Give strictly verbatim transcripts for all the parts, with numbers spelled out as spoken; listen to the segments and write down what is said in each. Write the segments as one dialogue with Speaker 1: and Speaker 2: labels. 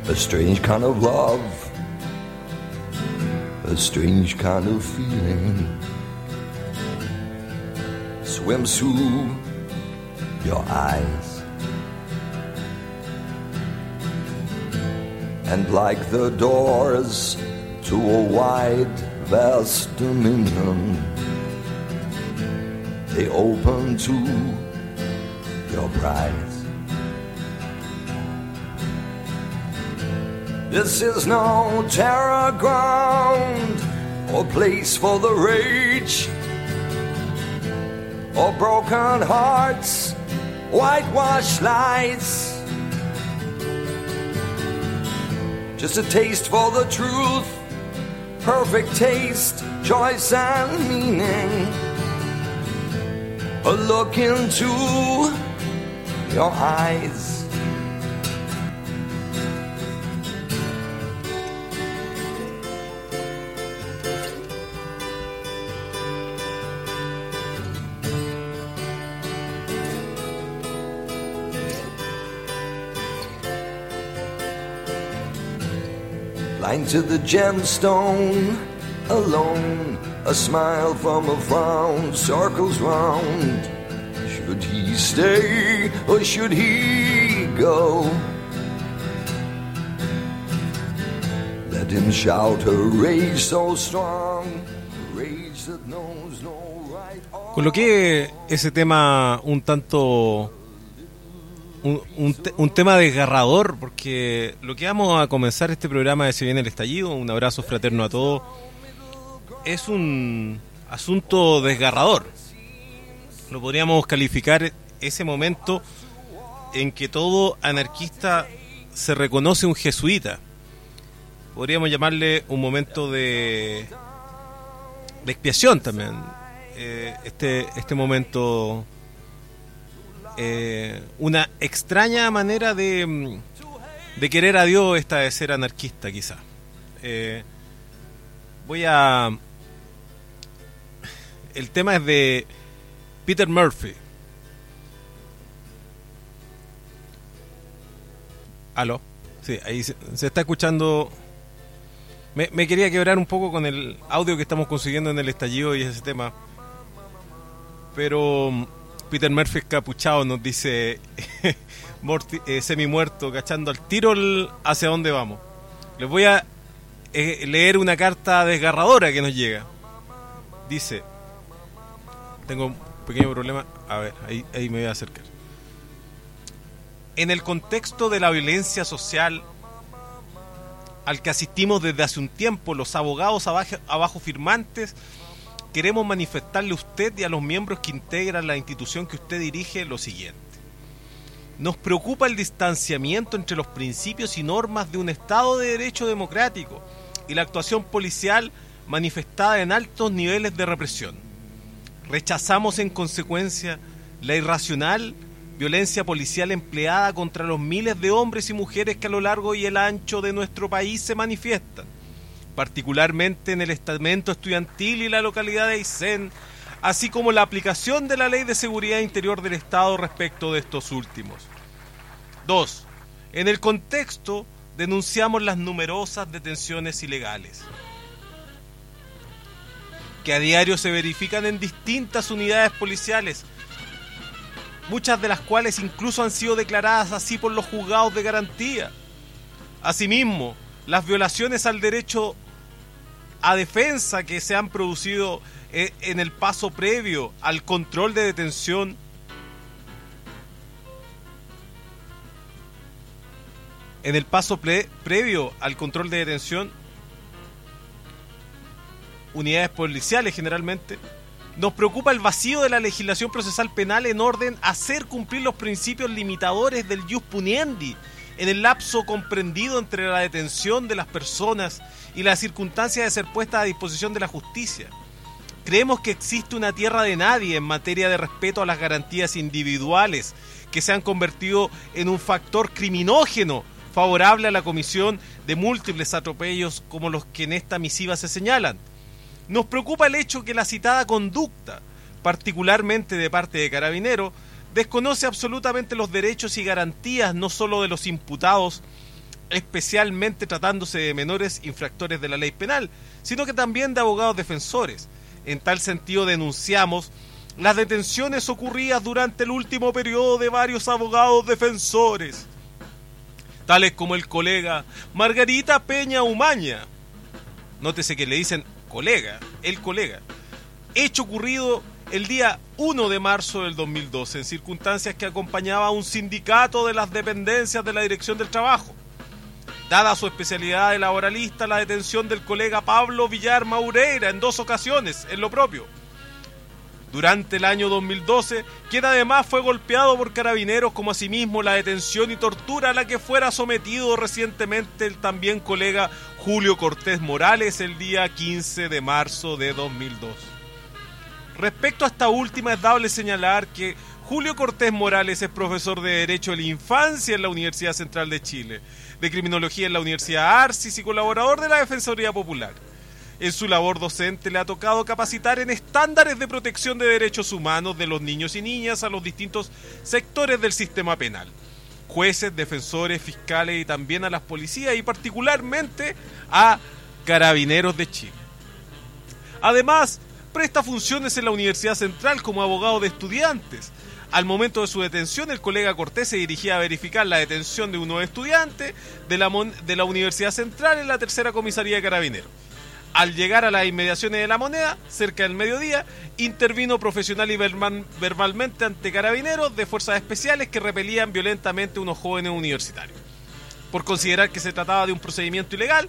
Speaker 1: A strange kind of love, a strange kind of feeling swims through your eyes. And like the doors to a wide, vast dominion, they open to your prize. This is no terror ground or place for the rage, or broken hearts, whitewashed lights. Just a taste for the truth, perfect taste, choice and meaning. A look into your eyes. Blind to the gemstone, alone, a smile from a frown circles round. Should he stay or should he go? Let him shout a rage so strong, rage that knows no right or...
Speaker 2: Coloqué ese tema un tanto... Un, un, te, un tema desgarrador, porque lo que vamos a comenzar este programa de Se Viene el Estallido, un abrazo fraterno a todos, es un asunto desgarrador. Lo podríamos calificar ese momento en que todo anarquista se reconoce un jesuita. Podríamos llamarle un momento de, de expiación también. Eh, este, este momento... Eh, una extraña manera de, de querer a Dios, esta de ser anarquista quizá. Eh, voy a... El tema es de Peter Murphy. ¿Aló? Sí, ahí se, se está escuchando... Me, me quería quebrar un poco con el audio que estamos consiguiendo en el estallido y ese tema. Pero... Peter Murphy capuchado nos dice Morty, eh, semi muerto, cachando al tiro el, hacia dónde vamos. Les voy a eh, leer una carta desgarradora que nos llega. Dice, tengo un pequeño problema, a ver, ahí, ahí me voy a acercar. En el contexto de la violencia social al que asistimos desde hace un tiempo, los abogados abajo, abajo firmantes, queremos manifestarle a usted y a los miembros que integran la institución que usted dirige lo siguiente. Nos preocupa el distanciamiento entre los principios y normas de un Estado de Derecho democrático y la actuación policial manifestada en altos niveles de represión. Rechazamos en consecuencia la irracional violencia policial empleada contra los miles de hombres y mujeres que a lo largo y el ancho de nuestro país se manifiestan, particularmente en el estamento estudiantil y la localidad de Aysén, así como la aplicación de la Ley de Seguridad Interior del Estado respecto de estos últimos. Dos. En el contexto, denunciamos las numerosas detenciones ilegales que a diario se verifican en distintas unidades policiales, muchas de las cuales incluso han sido declaradas así por los juzgados de garantía. Asimismo, las violaciones al derecho a defensa que se han producido en el paso previo al control de detención en el paso pre- previo al control de detención unidades policiales generalmente. Nos preocupa el vacío de la legislación procesal penal en orden a hacer cumplir los principios limitadores del jus puniendi en el lapso comprendido entre la detención de las personas y las circunstancias de ser puestas a disposición de la justicia. Creemos que existe una tierra de nadie en materia de respeto a las garantías individuales que se han convertido en un factor criminógeno favorable a la comisión de múltiples atropellos como los que en esta misiva se señalan. Nos preocupa el hecho que la citada conducta, particularmente de parte de Carabineros, desconoce absolutamente los derechos y garantías no solo de los imputados, especialmente tratándose de menores infractores de la ley penal, sino que también de abogados defensores. En tal sentido denunciamos las detenciones ocurridas durante el último periodo de varios abogados defensores, tales como el colega Margarita Peña Umaña. Nótese que le dicen colega, el colega. Hecho ocurrido el día uno de marzo del dos mil doce, en circunstancias que acompañaba a un sindicato de las dependencias de la Dirección del Trabajo. Dada su especialidad de laboralista, la detención del colega Pablo Villar Maureira en dos ocasiones, en lo propio. Durante el año dos mil doce, quien además fue golpeado por carabineros, como asimismo la detención y tortura a la que fuera sometido recientemente el también colega Julio Cortés Morales el día quince de marzo de dos mil dos. Respecto a esta última, es dable señalar que Julio Cortés Morales es profesor de Derecho de la Infancia en la Universidad Central de Chile, de Criminología en la Universidad Arcis y colaborador de la Defensoría Popular. En su labor docente le ha tocado capacitar en estándares de protección de derechos humanos de los niños y niñas a los distintos sectores del sistema penal, jueces, defensores, fiscales y también a las policías y particularmente a Carabineros de Chile. Además, presta funciones en la Universidad Central como abogado de estudiantes. Al momento de su detención, el colega Cortés se dirigía a verificar la detención de unos estudiantes de la, de la Universidad Central en la tercera comisaría de Carabineros. Al llegar a las inmediaciones de La Moneda, cerca del mediodía, intervino profesional y verbal, verbalmente ante carabineros de fuerzas especiales que repelían violentamente a unos jóvenes universitarios. Por considerar que se trataba de un procedimiento ilegal,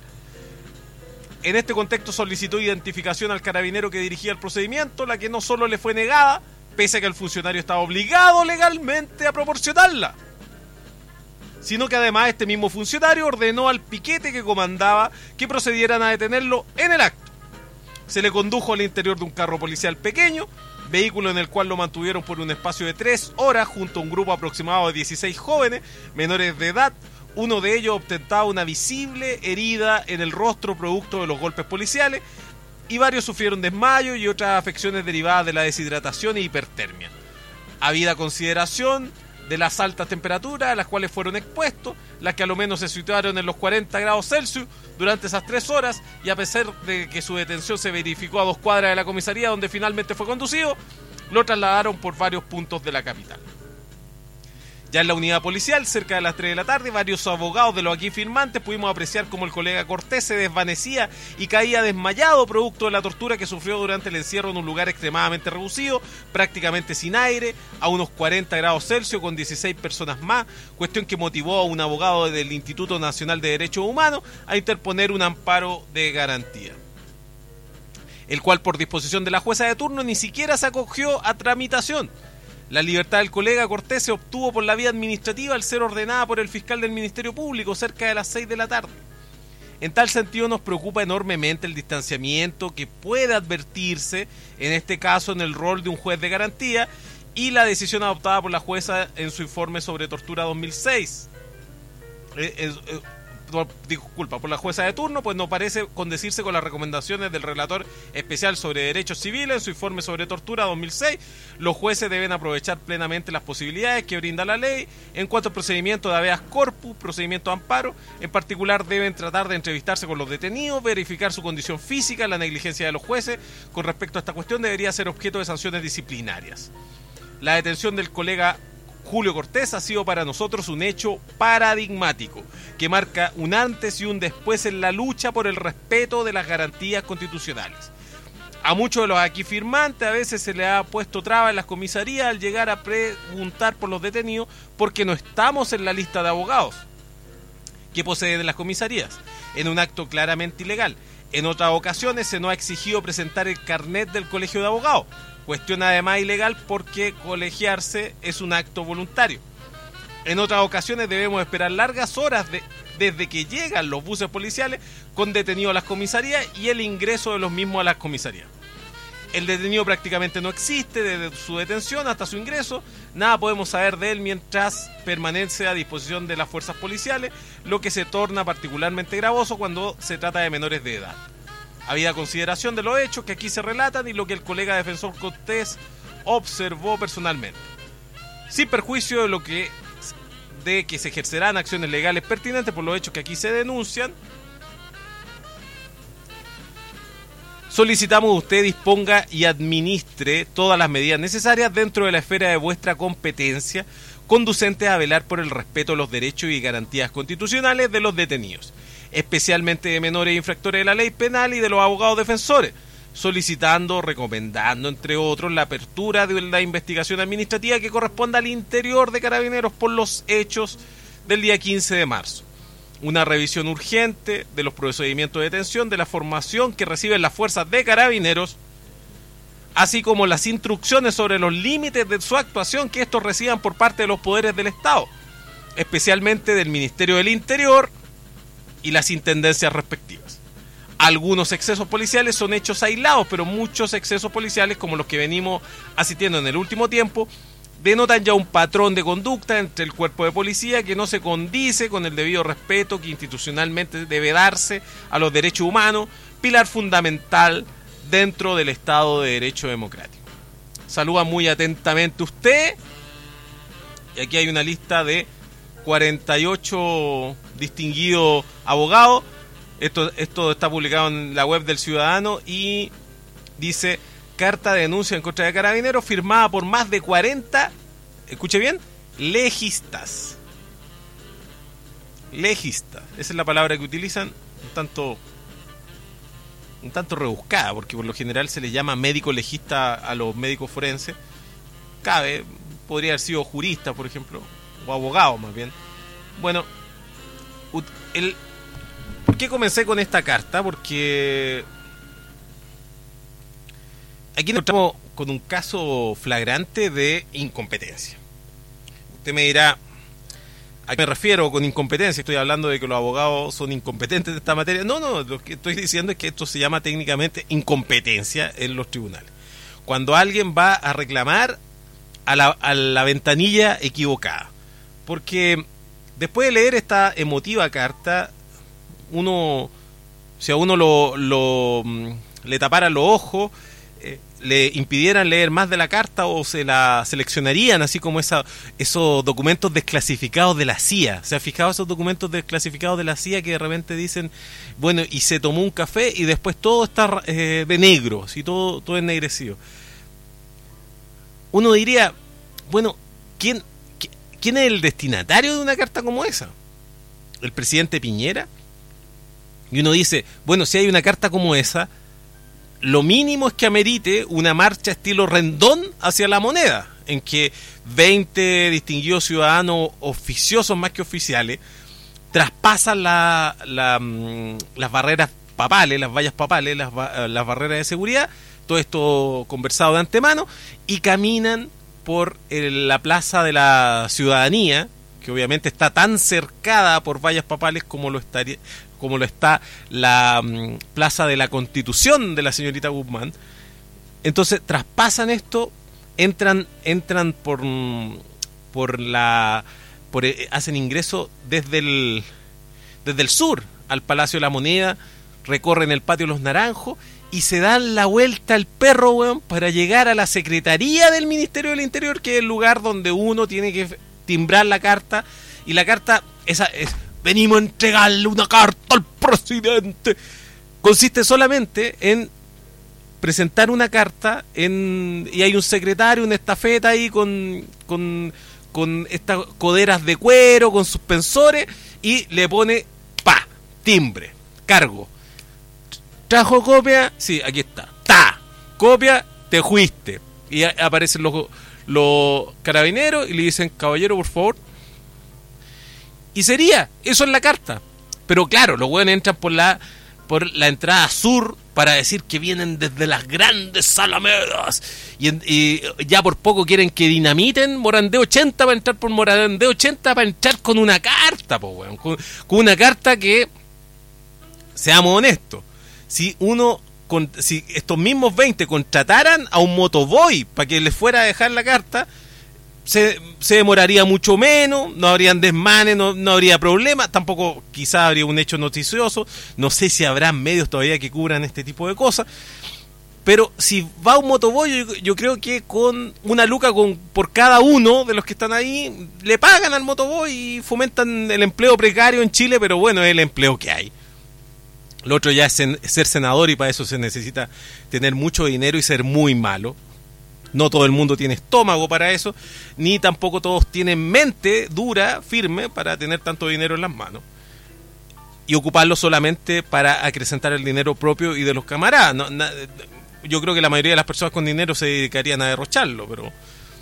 Speaker 2: en este contexto solicitó identificación al carabinero que dirigía el procedimiento, la que no solo le fue negada, pese a que el funcionario estaba obligado legalmente a proporcionarla, sino que además este mismo funcionario ordenó al piquete que comandaba que procedieran a detenerlo en el acto. Se le condujo al interior de un carro policial pequeño, vehículo en el cual lo mantuvieron por un espacio de tres horas junto a un grupo aproximado de dieciséis jóvenes menores de edad. Uno de ellos ostentaba una visible herida en el rostro producto de los golpes policiales y varios sufrieron desmayo y otras afecciones derivadas de la deshidratación e hipertermia. Habida consideración de las altas temperaturas a las cuales fueron expuestos, las que a lo menos se situaron en los cuarenta grados Celsius durante esas tres horas, y a pesar de que su detención se verificó a dos cuadras de la comisaría donde finalmente fue conducido, lo trasladaron por varios puntos de la capital. Ya en la unidad policial, cerca de las tres de la tarde, varios abogados de los aquí firmantes pudimos apreciar cómo el colega Cortés se desvanecía y caía desmayado producto de la tortura que sufrió durante el encierro en un lugar extremadamente reducido, prácticamente sin aire, a unos cuarenta grados Celsius con dieciséis personas más, cuestión que motivó a un abogado del Instituto Nacional de Derechos Humanos a interponer un amparo de garantía, el cual por disposición de la jueza de turno ni siquiera se acogió a tramitación. La libertad del colega Cortés se obtuvo por la vía administrativa al ser ordenada por el fiscal del Ministerio Público cerca de las seis de la tarde. En tal sentido nos preocupa enormemente el distanciamiento que puede advertirse, en este caso en el rol de un juez de garantía, y la decisión adoptada por la jueza en su informe sobre tortura dos mil seis. Eh, eh, eh, disculpa, por la jueza de turno, pues no parece condecirse con las recomendaciones del relator especial sobre derechos civiles en su informe sobre tortura dos mil seis. Los jueces deben aprovechar plenamente las posibilidades que brinda la ley en cuanto al procedimiento de habeas corpus, procedimiento de amparo. En particular deben tratar de entrevistarse con los detenidos, verificar su condición física. La negligencia de los jueces con respecto a esta cuestión debería ser objeto de sanciones disciplinarias. La detención del colega Julio Cortés ha sido para nosotros un hecho paradigmático que marca un antes y un después en la lucha por el respeto de las garantías constitucionales. A muchos de los aquí firmantes a veces se les ha puesto traba en las comisarías al llegar a preguntar por los detenidos porque no estamos en la lista de abogados que poseen las comisarías, en un acto claramente ilegal. En otras ocasiones se nos ha exigido presentar el carnet del colegio de abogados, cuestión además ilegal porque colegiarse es un acto voluntario. En otras ocasiones debemos esperar largas horas de, desde que llegan los buses policiales con detenidos a las comisarías y el ingreso de los mismos a las comisarías. El detenido prácticamente no existe desde su detención hasta su ingreso. Nada podemos saber de él mientras permanece a disposición de las fuerzas policiales, lo que se torna particularmente gravoso cuando se trata de menores de edad. Habida consideración de los hechos que aquí se relatan y lo que el colega defensor Cortés observó personalmente, sin perjuicio de lo que de que se ejercerán acciones legales pertinentes por los hechos que aquí se denuncian. Solicitamos que usted disponga y administre todas las medidas necesarias dentro de la esfera de vuestra competencia, conducentes a velar por el respeto de los derechos y garantías constitucionales de los detenidos, especialmente de menores infractores de la ley penal y de los abogados defensores, solicitando, recomendando, entre otros, la apertura de la investigación administrativa que corresponda al interior de Carabineros por los hechos del día quince de marzo. Una revisión urgente de los procedimientos de detención, de la formación que reciben las fuerzas de Carabineros, así como las instrucciones sobre los límites de su actuación que estos reciban por parte de los poderes del Estado, especialmente del Ministerio del Interior y las intendencias respectivas. Algunos excesos policiales son hechos aislados, pero muchos excesos policiales, como los que venimos asistiendo en el último tiempo, denotan ya un patrón de conducta entre el cuerpo de policía que no se condice con el debido respeto que institucionalmente debe darse a los derechos humanos, pilar fundamental dentro del Estado de Derecho Democrático. Saluda muy atentamente usted. Y aquí hay una lista de cuarenta y ocho distinguidos abogados. Esto, esto está publicado en la web del Ciudadano y dice: carta de denuncia en contra de Carabineros firmada por más de cuarenta, escuche bien, legistas. Legistas, esa es la palabra que utilizan, un tanto un tanto rebuscada, porque por lo general se le llama médico legista a los médicos forenses. Cabe, podría haber sido jurista, por ejemplo, o abogado más bien. Bueno, el, ¿por qué comencé con esta carta? Porque aquí nos encontramos con un caso flagrante de incompetencia. Usted me dirá, ¿a qué me refiero con incompetencia? ¿Estoy hablando de que los abogados son incompetentes de esta materia? No, no, lo que estoy diciendo es que esto se llama técnicamente incompetencia en los tribunales. Cuando alguien va a reclamar a la, a la ventanilla equivocada. Porque después de leer esta emotiva carta, uno, si a uno lo, lo le taparan los ojos, eh, le impidieran leer más de la carta o se la seleccionarían, así como esa, esos documentos desclasificados de la C I A. ¿Se ha fijado esos documentos desclasificados de la C I A que de repente dicen, bueno, y se tomó un café y después todo está eh, de negro, ¿sí? todo, todo ennegrecido? Uno diría, bueno, ¿quién, ¿quién es el destinatario de una carta como esa? ¿El presidente Piñera? Y uno dice, bueno, si hay una carta como esa, lo mínimo es que amerite una marcha estilo Rendón hacia la Moneda, en que veinte distinguidos ciudadanos oficiosos más que oficiales traspasan la, la, las barreras papales, las vallas papales, las, las barreras de seguridad, todo esto conversado de antemano, y caminan por el, la plaza de la ciudadanía, que obviamente está tan cercada por vallas papales como lo estaría, como lo está la um, Plaza de la Constitución de la señorita Guzmán. Entonces traspasan esto, entran entran por por la por hacen ingreso desde el desde el sur al Palacio de la Moneda, recorren el Patio de los Naranjos y se dan la vuelta al perro, weón, para llegar a la Secretaría del Ministerio del Interior, que es el lugar donde uno tiene que timbrar la carta, y la carta esa es: venimos a entregarle una carta al presidente. Consiste solamente en presentar una carta en, y hay un secretario, una estafeta ahí con, con, con estas coderas de cuero, con suspensores, y le pone pa, timbre, cargo. ¿Trajo copia? Sí, aquí está. Ta, copia, te fuiste. Y aparecen los, los carabineros y le dicen, caballero, por favor. Y sería, eso es la carta. Pero claro, los hueones entran por la por la entrada sur para decir que vienen desde las grandes alamedas. Y, y ya por poco quieren que dinamiten Morandé ochenta para entrar por Morandé ochenta para entrar con una carta, po, weón. Con, con una carta que, seamos honestos, si uno, con, si estos mismos veinte contrataran a un motoboy para que les fuera a dejar la carta, Se, se demoraría mucho menos, no habrían desmanes, no, no habría problema, tampoco quizás habría un hecho noticioso, no sé si habrá medios todavía que cubran este tipo de cosas, Pero si va un motoboy, yo, yo creo que con una luca con, por cada uno de los que están ahí, le pagan al motoboy y fomentan el empleo precario en Chile, pero bueno, es el empleo que hay. Lo otro ya es sen, ser senador, y para eso se necesita tener mucho dinero y ser muy malo. No todo el mundo tiene estómago para eso, ni tampoco todos tienen mente dura, firme, para tener tanto dinero en las manos y ocuparlo solamente para acrecentar el dinero propio y de los camaradas. No, na, yo creo que la mayoría de las personas con dinero se dedicarían a derrocharlo, pero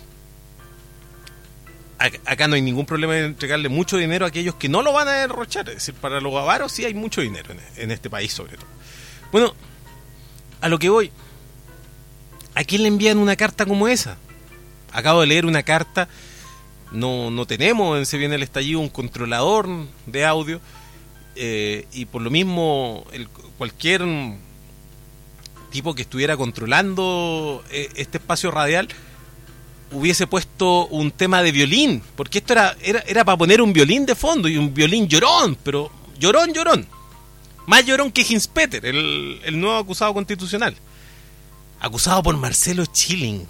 Speaker 2: acá no hay ningún problema en entregarle mucho dinero a aquellos que no lo van a derrochar. Es decir, para los avaros sí hay mucho dinero en, en este país, sobre todo. Bueno, a lo que voy, ¿a quién le envían una carta como esa? Acabo de leer una carta. No, no tenemos en Se Viene el Estallido un controlador de audio, eh, y por lo mismo el, cualquier tipo que estuviera controlando eh, este espacio radial hubiese puesto un tema de violín, porque esto era, era, era para poner un violín de fondo, y un violín llorón, pero llorón, llorón. Más llorón que Hinspeter, el, el nuevo acusado constitucional. Acusado por Marcelo Chilling.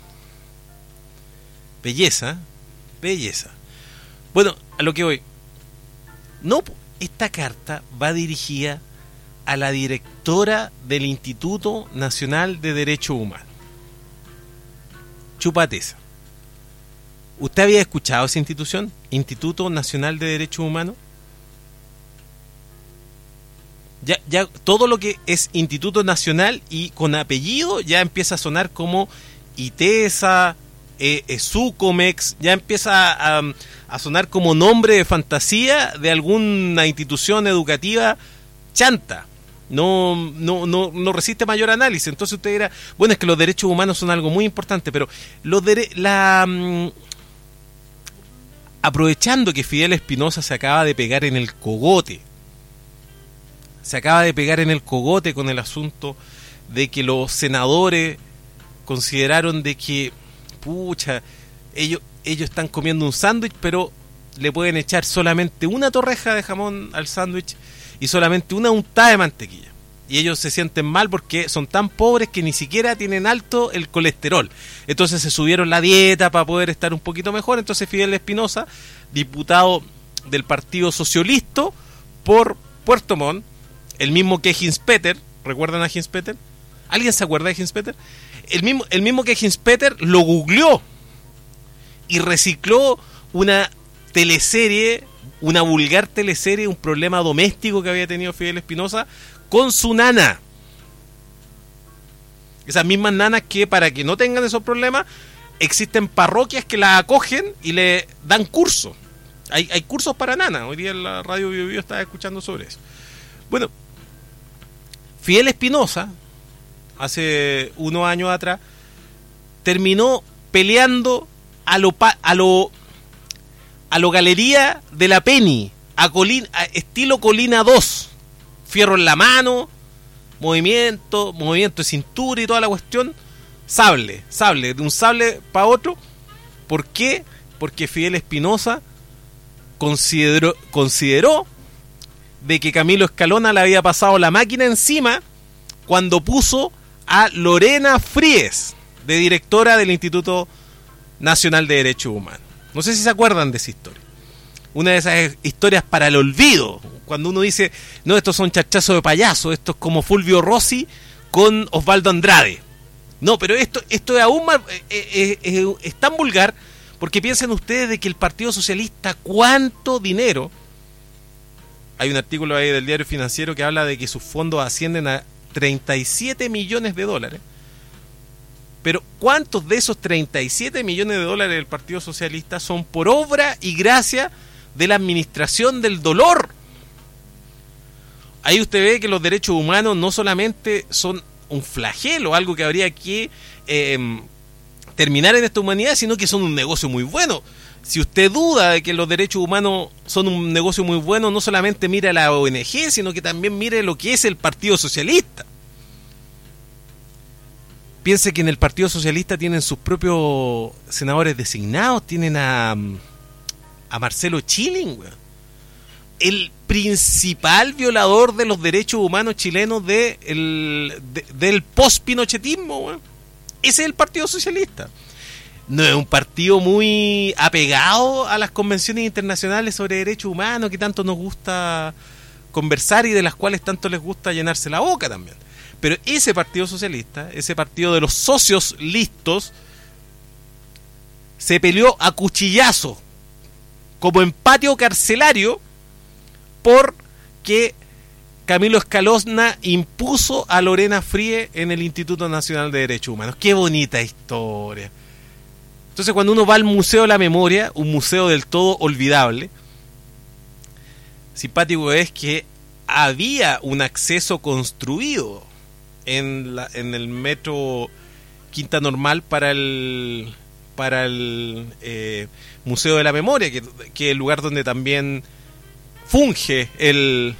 Speaker 2: Belleza, belleza. Bueno, a lo que voy. No, esta carta va dirigida a la directora del Instituto Nacional de Derechos Humanos. Chúpate esa. ¿Usted había escuchado esa institución? Instituto Nacional de Derechos Humanos. Ya, ya todo lo que es Instituto Nacional y con apellido ya empieza a sonar como ITESA, eh, eh, Sucomex, ya empieza a, a sonar como nombre de fantasía de alguna institución educativa chanta. No, no, no, no resiste mayor análisis. Entonces usted dirá, bueno, es que los derechos humanos son algo muy importante, pero los dere- la um, aprovechando que Fidel Espinosa se acaba de pegar en el cogote, se acaba de pegar en el cogote con el asunto de que los senadores consideraron de que, pucha, ellos, ellos están comiendo un sándwich, pero le pueden echar solamente una torreja de jamón al sándwich y solamente una untada de mantequilla. Y ellos se sienten mal porque son tan pobres que ni siquiera tienen alto el colesterol. Entonces se subieron la dieta para poder estar un poquito mejor. Entonces Fidel Espinosa, diputado del Partido Socialista por Puerto Montt, el mismo que Hinspeter, ¿recuerdan a Hinspeter? ¿Alguien se acuerda de Hinspeter? El mismo, el mismo que Hinspeter lo googleó y recicló una teleserie, una vulgar teleserie, un problema doméstico que había tenido Fidel Espinosa con su nana. Esas mismas nanas que, para que no tengan esos problemas, existen parroquias que las acogen y le dan cursos. Hay, hay cursos para nanas. Hoy día en la radio Bio Bio estaba escuchando sobre eso. Bueno, Fidel Espinosa, hace unos años atrás, terminó peleando a lo a lo a lo Galería de la Penny, a Colina, a estilo Colina dos, fierro en la mano, movimiento, movimiento de cintura y toda la cuestión, sable, sable, de un sable para otro. ¿Por qué? Porque Fidel Espinosa consideró, consideró de que Camilo Escalona le había pasado la máquina encima cuando puso a Lorena Fríes de directora del Instituto Nacional de Derechos Humanos. No sé si se acuerdan de esa historia. Una de esas historias para el olvido, cuando uno dice, no, estos son chachazos de payaso, esto es como Fulvio Rossi con Osvaldo Andrade. No, pero esto, esto es aún más, eh, eh, eh, es tan vulgar, porque piensen ustedes de que el Partido Socialista, ¿cuánto dinero? Hay un artículo ahí del Diario Financiero que habla de que sus fondos ascienden a treinta y siete millones de dólares. Pero ¿cuántos de esos treinta y siete millones de dólares del Partido Socialista son por obra y gracia de la administración del dolor? Ahí usted ve que los derechos humanos no solamente son un flagelo, algo que habría que eh, terminar en esta humanidad, sino que son un negocio muy bueno. Si usted duda de que los derechos humanos son un negocio muy bueno, no solamente mire a la O N G, sino que también mire lo que es el Partido Socialista. Piense que en el Partido Socialista tienen sus propios senadores designados, tienen a, a Marcelo Chilling, el principal violador de los derechos humanos chilenos de el, de, del post-pinochetismo, weón. Ese es el Partido Socialista. No es un partido muy apegado a las convenciones internacionales sobre derechos humanos que tanto nos gusta conversar y de las cuales tanto les gusta llenarse la boca también. Pero ese Partido Socialista, ese partido de los socios listos, se peleó a cuchillazo, como en patio carcelario, porque Camilo Escalona impuso a Lorena Frie en el Instituto Nacional de Derechos Humanos. ¡Qué bonita historia! Entonces, cuando uno va al Museo de la Memoria, un museo del todo olvidable, simpático es que había un acceso construido en, la, en el metro Quinta Normal para el para el eh, Museo de la Memoria, que, que es el lugar donde también funge el,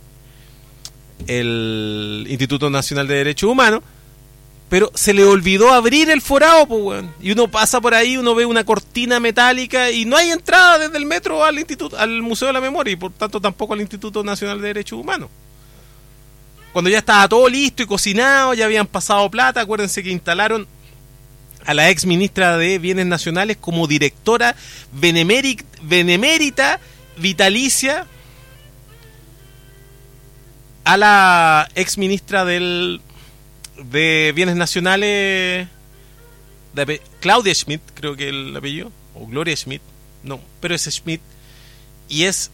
Speaker 2: el Instituto Nacional de Derechos Humanos, pero se le olvidó abrir el forado, pues, weón. Y uno pasa por ahí, uno ve una cortina metálica y no hay entrada desde el metro al instituto, al Museo de la Memoria, y por tanto tampoco al Instituto Nacional de Derechos Humanos. Cuando ya estaba todo listo y cocinado, ya habían pasado plata, acuérdense que instalaron a la ex ministra de Bienes Nacionales como directora benemérita, benemérita vitalicia a la ex ministra del de Bienes Nacionales, de, Claudia Schmidt, creo que el apellido, o Gloria Schmidt, no, pero es Schmidt, y es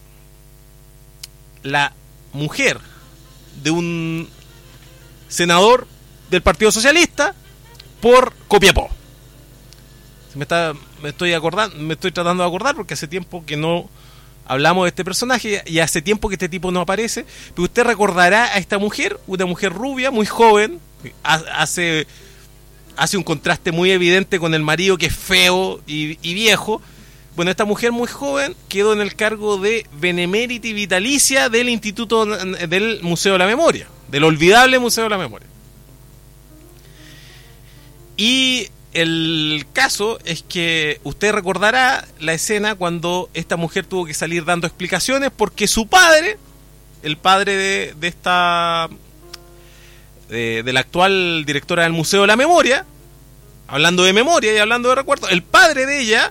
Speaker 2: la mujer de un senador del Partido Socialista por Copiapó. Me está, me estoy acordando, me estoy tratando de acordar porque hace tiempo que no hablamos de este personaje y hace tiempo que este tipo no aparece, pero usted recordará a esta mujer, una mujer rubia, muy joven, hace, hace un contraste muy evidente con el marido que es feo y, y viejo. Bueno, esta mujer muy joven quedó en el cargo de benemérita y vitalicia del Instituto del Museo de la Memoria, del olvidable Museo de la Memoria. Y el caso es que usted recordará la escena cuando esta mujer tuvo que salir dando explicaciones porque su padre, el padre de, de esta de, de la actual directora del Museo de la Memoria, hablando de memoria y hablando de recuerdos, el padre de ella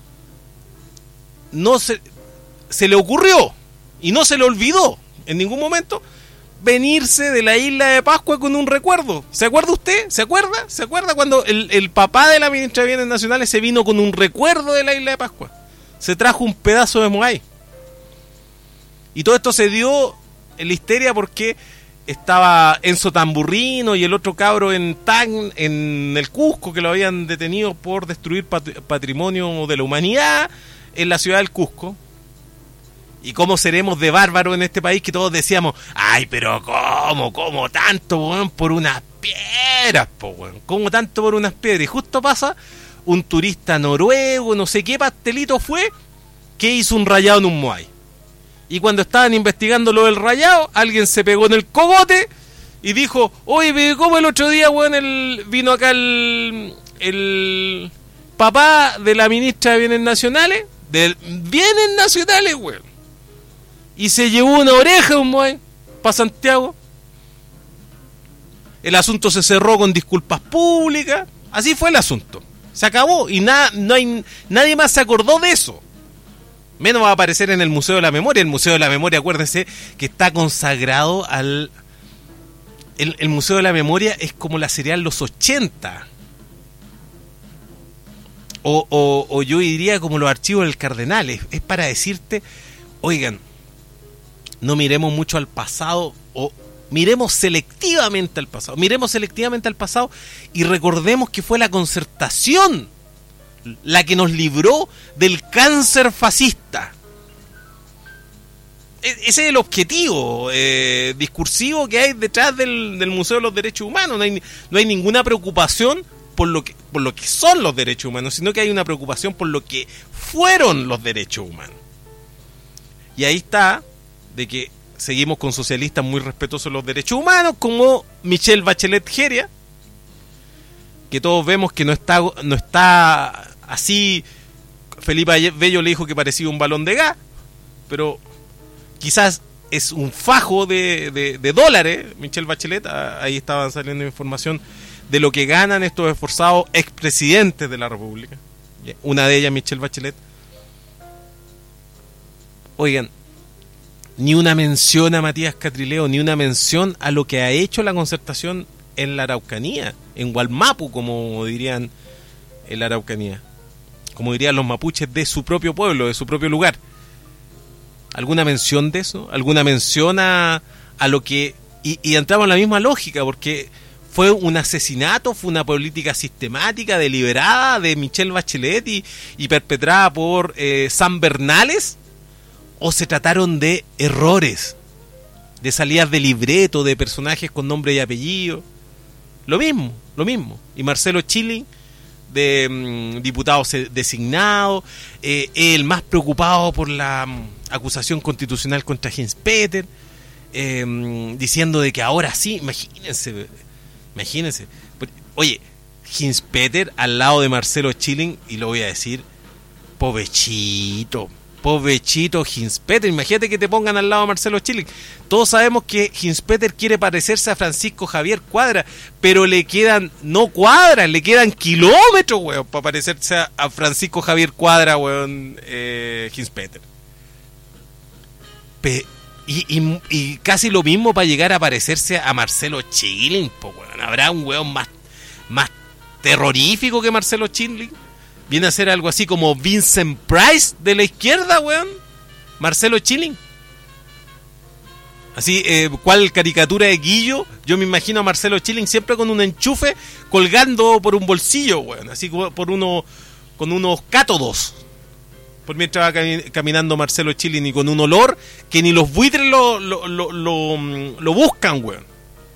Speaker 2: no se, se le ocurrió y no se le olvidó en ningún momento venirse de la isla de Pascua con un recuerdo. ¿Se acuerda usted? ¿Se acuerda? ¿Se acuerda cuando el, el papá de la ministra de Bienes Nacionales se vino con un recuerdo de la isla de Pascua? Se trajo un pedazo de Moai. Y todo esto se dio en la histeria porque estaba Enzo Tamburrino y el otro cabro en Tan, en el Cusco, que lo habían detenido por destruir pat- patrimonio de la humanidad en la ciudad del Cusco. Y cómo seremos de bárbaros en este país que todos decíamos, ay, pero cómo, cómo tanto, weón, por unas piedras, po, weón, cómo tanto por unas piedras. Y justo pasa un turista noruego, no sé qué pastelito fue, que hizo un rayado en un Moai. Y cuando estaban investigando lo del rayado, alguien se pegó en el cogote y dijo, oye, ¿cómo el otro día, weón, el, vino acá el, el papá de la ministra de Bienes Nacionales? De Bienes Nacionales, weón. Y se llevó una oreja un Moai para Santiago. El asunto se cerró con disculpas públicas. Así fue el asunto. Se acabó y nada, no hay, nadie más se acordó de eso. Menos va a aparecer en el Museo de la Memoria. El Museo de la Memoria, acuérdense, que está consagrado al... El, el Museo de la Memoria es como la serial Los ochenta. O, o, o yo diría como los archivos del Cardenal. Es, es para decirte, oigan, no miremos mucho al pasado, o miremos selectivamente al pasado, miremos selectivamente al pasado y recordemos que fue la Concertación la que nos libró del cáncer fascista. Ese es el objetivo eh, discursivo que hay detrás del, del Museo de los Derechos Humanos. No hay, no hay ninguna preocupación por lo que, por lo que son los derechos humanos, sino que hay una preocupación por lo que fueron los derechos humanos. Y ahí está de que seguimos con socialistas muy respetuosos de los derechos humanos, como Michelle Bachelet Jeria, que todos vemos que no está, no está así. Felipe Bello le dijo que parecía un balón de gas, pero quizás es un fajo de, de, de dólares, Michelle Bachelet. Ahí estaban saliendo información de lo que ganan estos esforzados expresidentes de la República. Una de ellas, Michelle Bachelet. Oigan, ni una mención a Matías Catrileo, ni una mención a lo que ha hecho la Concertación en la Araucanía, en Gualmapu, como dirían en la Araucanía, como dirían los mapuches de su propio pueblo, de su propio lugar. ¿Alguna mención de eso? ¿Alguna mención a, a lo que... Y, y entramos en la misma lógica, porque fue un asesinato, fue una política sistemática, deliberada de Michelle Bachelet y, y perpetrada por eh, San Bernales, o se trataron de errores, de salidas de libreto, de personajes con nombre y apellido. Lo mismo, lo mismo. Y Marcelo Chilling, de mmm, diputado designado, eh, el más preocupado por la mmm, acusación constitucional contra Hinspeter, eh, mmm, diciendo de que ahora sí, imagínense, imagínense. Oye, Hinspeter al lado de Marcelo Chilling, y lo voy a decir, pobrecito, pobrecito Hinspeter. Imagínate que te pongan al lado de Marcelo Chilling. Todos sabemos que Hinspeter quiere parecerse a Francisco Javier Cuadra, pero le quedan, no cuadras, le quedan kilómetros, weón, para parecerse a, a Francisco Javier Cuadra, weón, eh, Hinspeter. Pe- y, y, y casi lo mismo para llegar a parecerse a Marcelo Chilling, po, weón. ¿Habrá un weón más, más terrorífico que Marcelo Chilling? Viene a ser algo así como Vincent Price de la izquierda, weón. Marcelo Chilling. Así, eh, ¿cuál caricatura de Guillo? Yo me imagino a Marcelo Chilling siempre con un enchufe colgando por un bolsillo, weón. Así por uno, con unos cátodos. Por mientras va cami- caminando Marcelo Chilling, y con un olor que ni los buitres lo, lo, lo, lo, lo buscan, weón.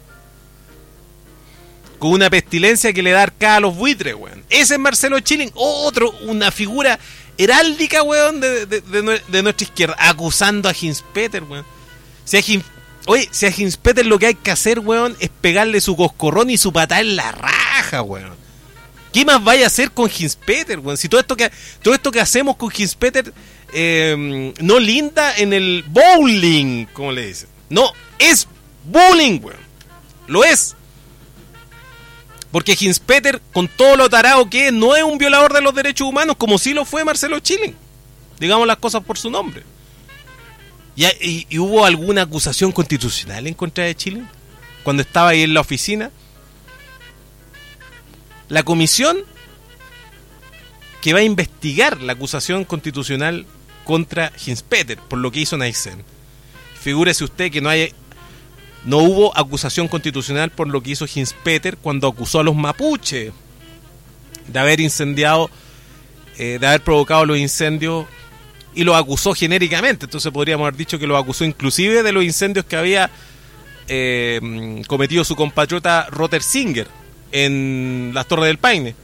Speaker 2: Con una pestilencia que le da arcada a los buitres, weón. Ese es Marcelo Chilling, otro, una figura heráldica, weón, de, de, de, de nuestra izquierda, acusando a Hinspeter, weón. Si a Hins, oye, si a Hinspeter lo que hay que hacer, weón, es pegarle su coscorrón y su patada en la raja, weón. ¿Qué más vaya a hacer con Hinspeter, weón? Si todo esto que todo esto que hacemos con Hinspeter eh, no linda en el bowling, como le dicen. No, es bullying, weón. Lo es. Porque Hinspeter, con todo lo tarado que es, no es un violador de los derechos humanos, como sí lo fue Marcelo Chilling. Digamos las cosas por su nombre. ¿Y, y, y hubo alguna acusación constitucional en contra de Chilling cuando estaba ahí en la oficina? La comisión que va a investigar la acusación constitucional contra Hinspeter por lo que hizo en Aysén. Figúrese usted que no hay... No hubo acusación constitucional por lo que hizo Hinspeter cuando acusó a los mapuches de haber incendiado, eh, de haber provocado los incendios, y los acusó genéricamente. Entonces podríamos haber dicho que los acusó inclusive de los incendios que había eh, cometido su compatriota Rottersinger en las Torres del Paine.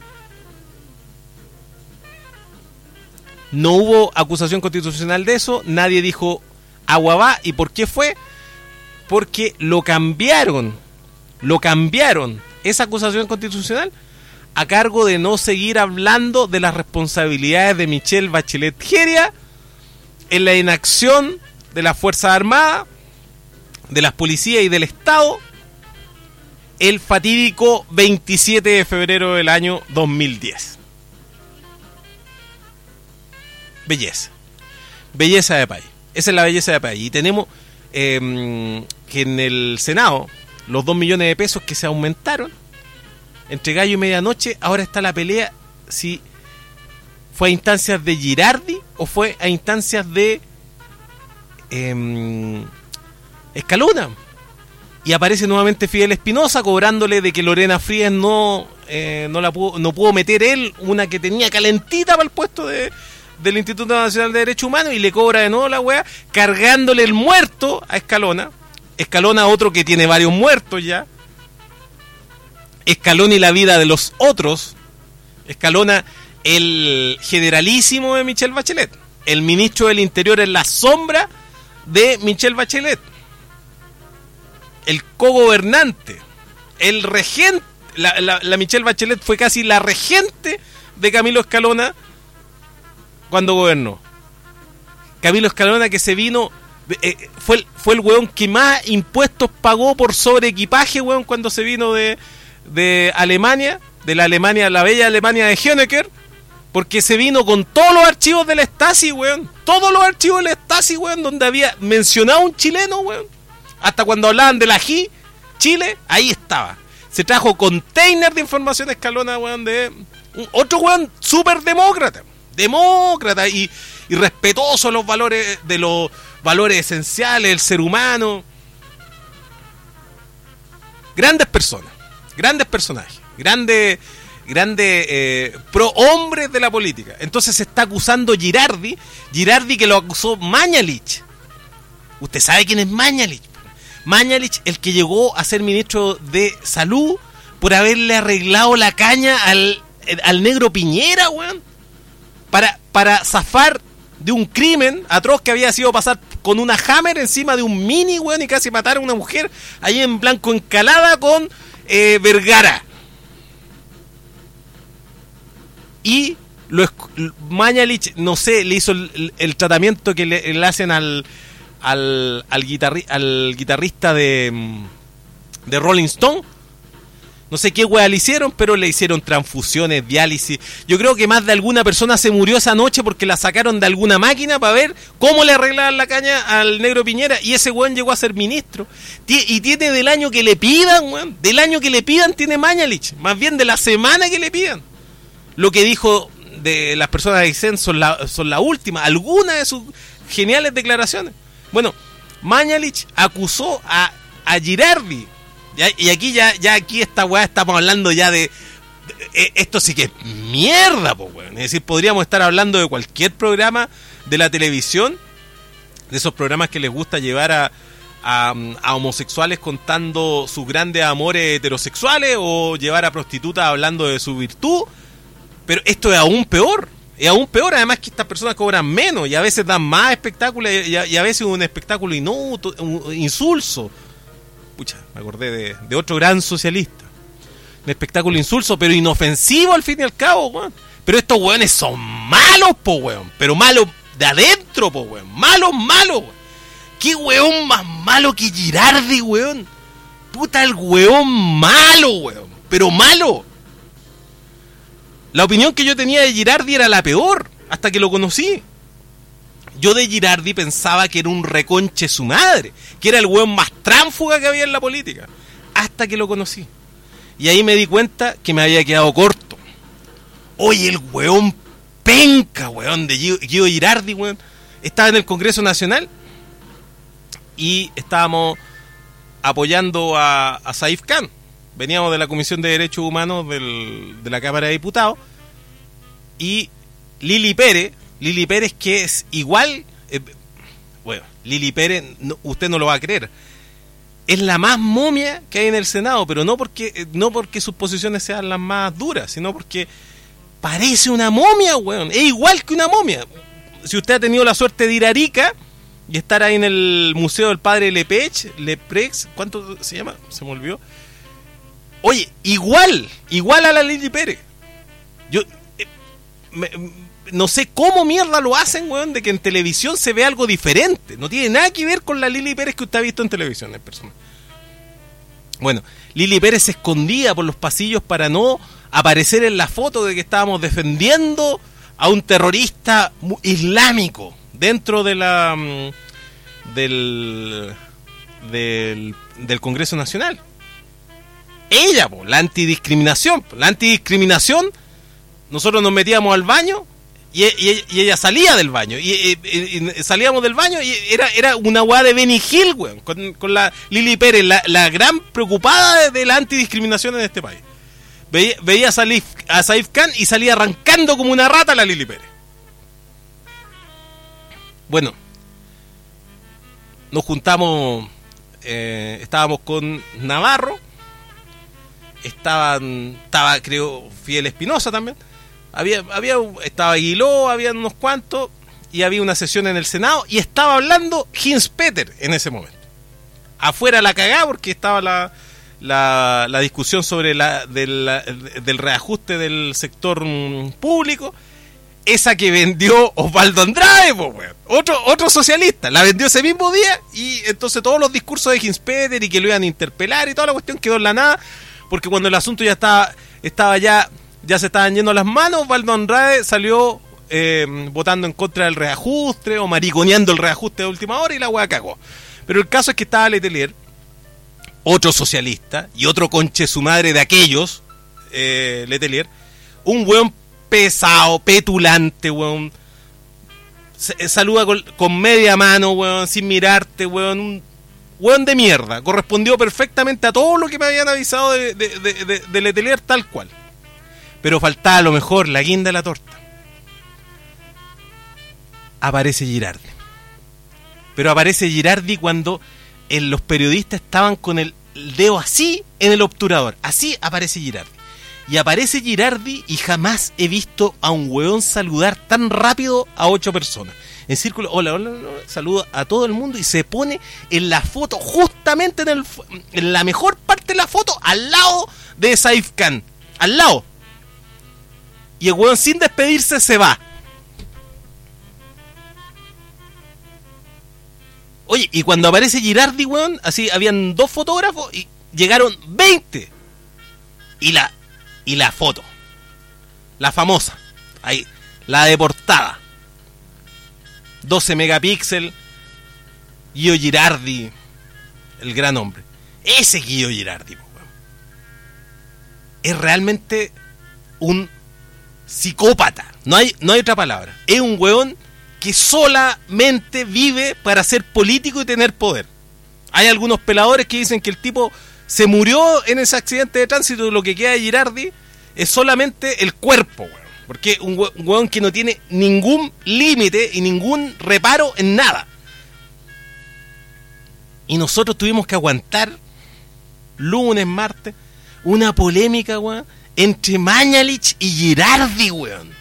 Speaker 2: No hubo acusación constitucional de eso, nadie dijo agua va. ¿Y por qué fue? Porque lo cambiaron, lo cambiaron, esa acusación constitucional, a cargo de no seguir hablando de las responsabilidades de Michelle Bachelet Jeria en la inacción de las Fuerzas Armadas, de las policías y del Estado, el fatídico veintisiete de febrero del año dos mil diez. Belleza, belleza de país, esa es la belleza de país. Y tenemos... Eh, que en el Senado los dos millones de pesos que se aumentaron entre gallo y medianoche, ahora está la pelea si fue a instancias de Girardi o fue a instancias de eh, Escalona, y aparece nuevamente Fidel Espinosa cobrándole de que Lorena Frías no eh, no la pudo, no pudo meter él una que tenía calentita para el puesto de del Instituto Nacional de Derechos Humanos, y le cobra de nuevo la weá, cargándole el muerto a Escalona. Escalona, otro que tiene varios muertos ya. Escalona y la vida de los otros. Escalona, el generalísimo de Michelle Bachelet. El ministro del Interior en la sombra de Michelle Bachelet. El cogobernante. El regente. La, la, la Michelle Bachelet fue casi la regente de Camilo Escalona cuando gobernó. Camilo Escalona, que se vino Eh, fue, el, fue el weón que más impuestos pagó por sobre equipaje, weón, cuando se vino de, de Alemania, de la Alemania, la bella Alemania de Honecker, porque se vino con todos los archivos de la Stasi, weón. Todos los archivos de la Stasi, weón, donde había mencionado un chileno, weón. Hasta cuando hablaban de la G I, Chile, ahí estaba. Se trajo container de información escalona, weón, de un, otro weón súper demócrata. Demócrata y, y respetuoso de los valores, de los valores esenciales del ser humano. Grandes personas, grandes personajes, grandes, grandes eh, pro hombres de la política. Entonces se está acusando Girardi, Girardi que lo acusó Mañalich. Usted sabe quién es Mañalich. Mañalich, el que llegó a ser ministro de Salud por haberle arreglado la caña al, al negro Piñera, weón. Para, para zafar de un crimen atroz que había sido pasar con una Hammer encima de un Mini, weón, y casi matar a una mujer ahí en Blanco Encalada con eh, Vergara. Y lo, Mañalich, no sé, le hizo el, el tratamiento que le, le hacen al al al, guitarri, al guitarrista de de Rolling Stone. No sé qué weá le hicieron, pero le hicieron transfusiones, diálisis. Yo creo que más de alguna persona se murió esa noche porque la sacaron de alguna máquina para ver cómo le arreglaban la caña al negro Piñera. Y ese weón llegó a ser ministro. Y tiene del año que le pidan, weón. Del año que le pidan tiene Mañalich. Más bien de la semana que le pidan. Lo que dijo de las personas de Aysén son la, son la última. Algunas de sus geniales declaraciones. Bueno, Mañalich acusó a, a Girardi. Ya, y aquí ya, ya aquí esta weá estamos hablando ya de, de, de esto sí que es mierda, po, weón. Es decir, podríamos estar hablando de cualquier programa de la televisión, de esos programas que les gusta llevar a, a, a homosexuales contando sus grandes amores heterosexuales, o llevar a prostitutas hablando de su virtud. Pero esto es aún peor. Es aún peor, además que estas personas cobran menos y a veces dan más espectáculos y a, y a veces un espectáculo inútil, un insulso. Pucha, me acordé de, de otro gran socialista. Un espectáculo insulso, pero inofensivo al fin y al cabo, weón. Pero estos weones son malos, po, weón. Pero malos de adentro, po, weón. Malos, malos, weón. ¿Qué weón más malo que Girardi, weón? Puta, el weón malo, weón. Pero malo. La opinión que yo tenía de Girardi era la peor, hasta que lo conocí. Yo de Girardi pensaba que era un reconche su madre, que era el weón más tránfuga que había en la política, hasta que lo conocí. Y ahí me di cuenta que me había quedado corto. Oye, el weón penca, weón, de Guido Girardi, weón. Estaba en el Congreso Nacional y estábamos apoyando a, a Saif Khan. Veníamos de la Comisión de Derechos Humanos del, de la Cámara de Diputados. Y Lili Pérez, Lili Pérez que es igual, eh, bueno, Lili Pérez, no, usted no lo va a creer, es la más momia que hay en el Senado, pero no porque no porque sus posiciones sean las más duras, sino porque parece una momia, weón, es igual que una momia. Si usted ha tenido la suerte de ir a Arica y estar ahí en el Museo del Padre Lepech, Leprex, ¿cuánto se llama? Se me olvidó. Oye, igual, igual a la Lili Pérez. Yo eh, me, no sé cómo mierda lo hacen, weón, de que en televisión se ve algo diferente. No tiene nada que ver con la Lili Pérez que usted ha visto en televisión, en persona. Bueno, Lili Pérez se escondía por los pasillos para no aparecer en la foto de que estábamos defendiendo a un terrorista islámico dentro de la del del, del Congreso Nacional. Ella, po, la antidiscriminación, la antidiscriminación, nosotros nos metíamos al baño y, y, y ella salía del baño, y, y, y, y salíamos del baño y era, era una weá de Benny Hill, weón, con, con la Lili Pérez, la, la gran preocupada de, de la antidiscriminación en este país. Veía, veía a, Salif, a Saif Khan y salía arrancando como una rata la Lili Pérez. Bueno, nos juntamos, eh, estábamos con Navarro. Estaban, estaba creo Fidel Espinosa también, había, había, estaba Aguiló, había unos cuantos, y había una sesión en el Senado, y estaba hablando Hinspeter en ese momento. Afuera la cagá porque estaba la, la, la discusión sobre la, del, la, del reajuste del sector público, esa que vendió Osvaldo Andrade, po, weón. Otro, otro socialista, la vendió ese mismo día y entonces todos los discursos de Hinspeter y que lo iban a interpelar y toda la cuestión quedó en la nada, porque cuando el asunto ya estaba, estaba ya, ya se estaban yendo las manos, Osvaldo Andrade salió eh, votando en contra del reajuste o mariconeando el reajuste de última hora y la weá cagó. Pero el caso es que estaba Letelier, otro socialista y otro conche su madre de aquellos, eh, Letelier, un weón pesado, petulante, weón. Saluda con, con media mano, weón, sin mirarte, weón. Un weón de mierda. Correspondió perfectamente a todo lo que me habían avisado de, de, de, de, de Letelier, tal cual. Pero faltaba a lo mejor la guinda de la torta. Aparece Girardi. Pero aparece Girardi cuando en los periodistas estaban con el dedo así en el obturador. Así aparece Girardi. Y aparece Girardi y jamás he visto a un weón saludar tan rápido a ocho personas. En círculo, hola, hola, hola, saluda a todo el mundo y se pone en la foto, justamente en, el, en la mejor parte de la foto, al lado de Saif Khan. Al lado. Y el weón sin despedirse se va. Oye, y cuando aparece Girardi, weón, así habían dos fotógrafos y llegaron veinte. Y la... Y la foto, la famosa, ahí, la de portada, doce megapíxeles, Guido Girardi, el gran hombre. Ese Guido Girardi, es realmente un psicópata, no hay, no hay otra palabra. Es un weón que solamente vive para ser político y tener poder. Hay algunos peladores que dicen que el tipo se murió en ese accidente de tránsito y lo que queda de Girardi es solamente el cuerpo, weón. Porque un weón que no tiene ningún límite y ningún reparo en nada. Y nosotros tuvimos que aguantar lunes, martes, una polémica, weón, entre Mañalich y Girardi, weón.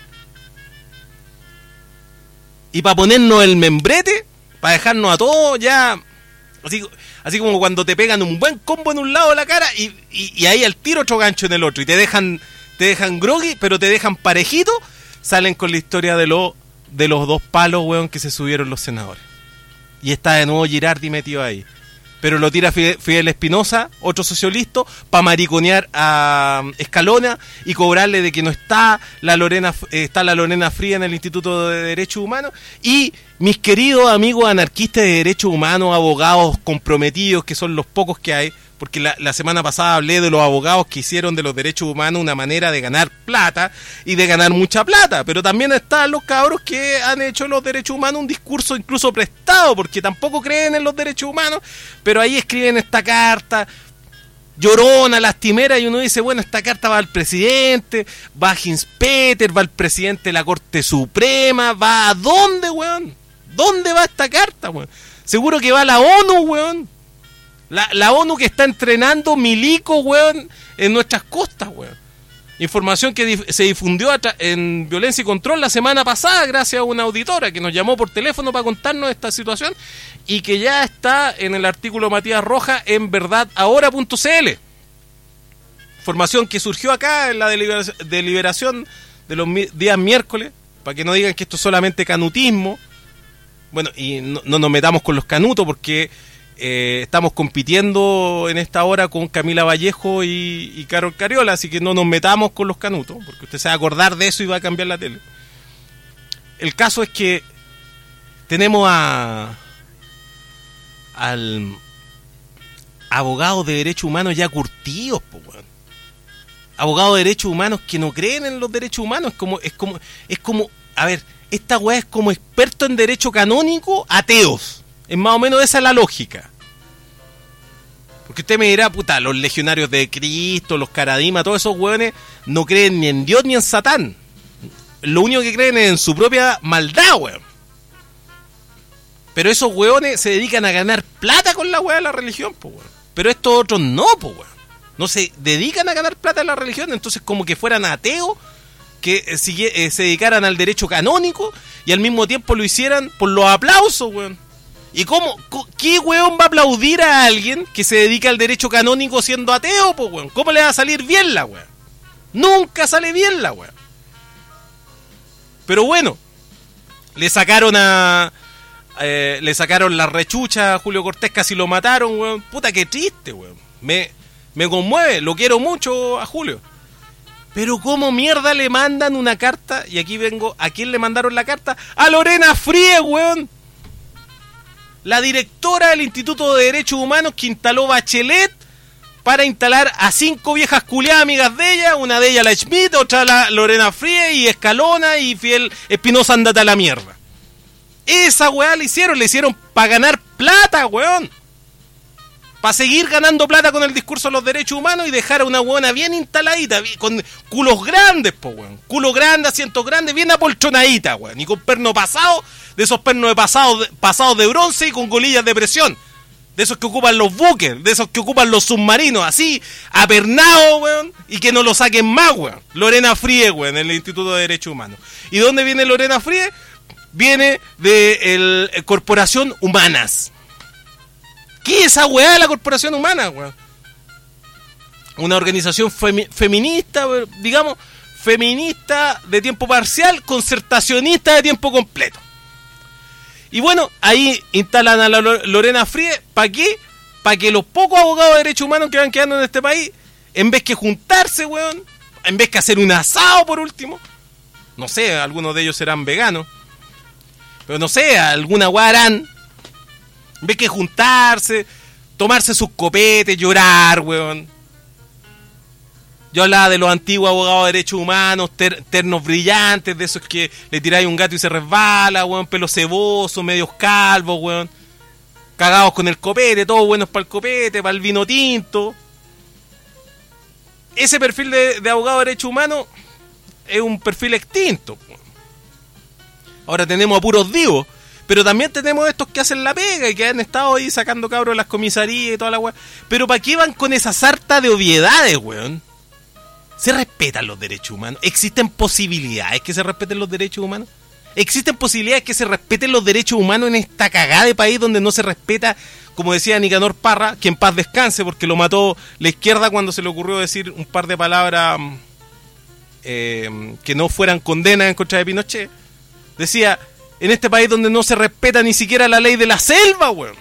Speaker 2: Y para ponernos el membrete, para dejarnos a todos ya... Así, así como cuando te pegan un buen combo en un lado de la cara y, y, y ahí al tiro otro gancho en el otro y te dejan te dejan groggy, pero te dejan parejito, salen con la historia de, lo, de los dos palos, weón, que se subieron los senadores. Y está de nuevo Girardi metido ahí. Pero lo tira Fidel Espinosa, otro socialista, para mariconear a Escalona y cobrarle de que no está la Lorena, está la Lorena Fría en el Instituto de Derechos Humanos. Y mis queridos amigos anarquistas de derechos humanos, abogados comprometidos, que son los pocos que hay, porque la, la semana pasada hablé de los abogados que hicieron de los derechos humanos una manera de ganar plata y de ganar mucha plata, pero también están los cabros que han hecho los derechos humanos un discurso incluso prestado, porque tampoco creen en los derechos humanos, pero ahí escriben esta carta llorona, lastimera, y uno dice, bueno, esta carta va al presidente, va a Hinspeter, va al presidente de la Corte Suprema, va a dónde, weón, ¿dónde va esta carta, weón? Seguro que va a la ONU, weón. La, la ONU que está entrenando milico, weón, en nuestras costas, weón. Información que dif- se difundió atra- en Violencia y Control la semana pasada gracias a una auditora que nos llamó por teléfono para contarnos esta situación y que ya está en el artículo Matías Rojas en verdad ahora punto c l. Información que surgió acá en la deliberación, deliberación de los mi- días miércoles, para que no digan que esto es solamente canutismo. Bueno, y no, no nos metamos con los canutos porque... Eh, estamos compitiendo en esta hora con Camila Vallejo y, y Carol Cariola, así que no nos metamos con los canutos, porque usted se va a acordar de eso y va a cambiar la tele. El caso es que tenemos a al abogado de derechos humanos ya curtidos, po, weón. Abogados de derechos humanos que no creen en los derechos humanos, es como, es como, es como, a ver, esta weá es como experto en derecho canónico, ateos. Es más o menos esa la lógica. Porque usted me dirá, puta, los legionarios de Cristo, los Caradima, todos esos hueones no creen ni en Dios ni en Satán. Lo único que creen es en su propia maldad, weón. Pero esos hueones se dedican a ganar plata con la hueá de la religión, po, weón. Pero estos otros no, po, weón. No se dedican a ganar plata en la religión, entonces como que fueran ateos, que eh, si, eh, se dedicaran al derecho canónico y al mismo tiempo lo hicieran por los aplausos, weón. ¿Y cómo? ¿Qué weón va a aplaudir a alguien que se dedica al derecho canónico siendo ateo, po, weón? ¿Cómo le va a salir bien la weón? Nunca sale bien la weón. Pero bueno, le sacaron a... Eh, le sacaron la rechucha a Julio Cortés, casi lo mataron, weón. Puta, qué triste, weón. Me, me conmueve, lo quiero mucho a Julio. Pero cómo mierda le mandan una carta, y aquí vengo, ¿a quién le mandaron la carta? A Lorena Fries, weón. La directora del Instituto de Derechos Humanos que instaló Bachelet para instalar a cinco viejas culiadas amigas de ella, una de ellas la Schmidt, otra la Lorena Fries y Escalona y Fiel Espinosa, andate a la mierda. Esa weá le hicieron, le hicieron para ganar plata, weón. Para seguir ganando plata con el discurso de los derechos humanos y dejar a una weona bien instaladita, bien, con culos grandes, po, weón. Culo grande, asientos grandes, bien apolchonadita, weón. Y con perno pasado, de esos pernos de pasado, pasados de bronce y con golillas de presión. De esos que ocupan los buques, de esos que ocupan los submarinos, así, apernados, weón, y que no lo saquen más, weón. Lorena Fries, weón, en el Instituto de Derechos Humanos. ¿Y dónde viene Lorena Fries? Viene de el, el Corporación Humanas. ¿Qué es esa weá de la Corporación Humana, weón? Una organización femi- feminista, digamos, feminista de tiempo parcial, concertacionista de tiempo completo. Y bueno, ahí instalan a la Lorena Fries, ¿para qué? Para que los pocos abogados de derechos humanos que van quedando en este país, en vez que juntarse, weón, en vez que hacer un asado por último, no sé, algunos de ellos serán veganos, pero no sé, alguna guarán, en vez que juntarse, tomarse sus copetes, llorar, weón. Yo hablaba de los antiguos abogados de derechos humanos, ter, ternos brillantes, de esos que le tiráis un gato y se resbala, weón, pelo ceboso, medios calvos, weón. Cagados con el copete, todos buenos para el copete, para el vino tinto. Ese perfil de, de abogado de derechos humanos es un perfil extinto. Ahora tenemos a puros divos, pero también tenemos estos que hacen la pega y que han estado ahí sacando cabros de las comisarías y toda la weá. Pero ¿para qué van con esa sarta de obviedades, weón? ¿Se respetan los derechos humanos? ¿Existen posibilidades que se respeten los derechos humanos? ¿Existen posibilidades que se respeten los derechos humanos en esta cagada de país donde no se respeta, como decía Nicanor Parra, que en paz descanse porque lo mató la izquierda cuando se le ocurrió decir un par de palabras eh, que no fueran condenas en contra de Pinochet? Decía, en este país donde no se respeta ni siquiera la ley de la selva, weón.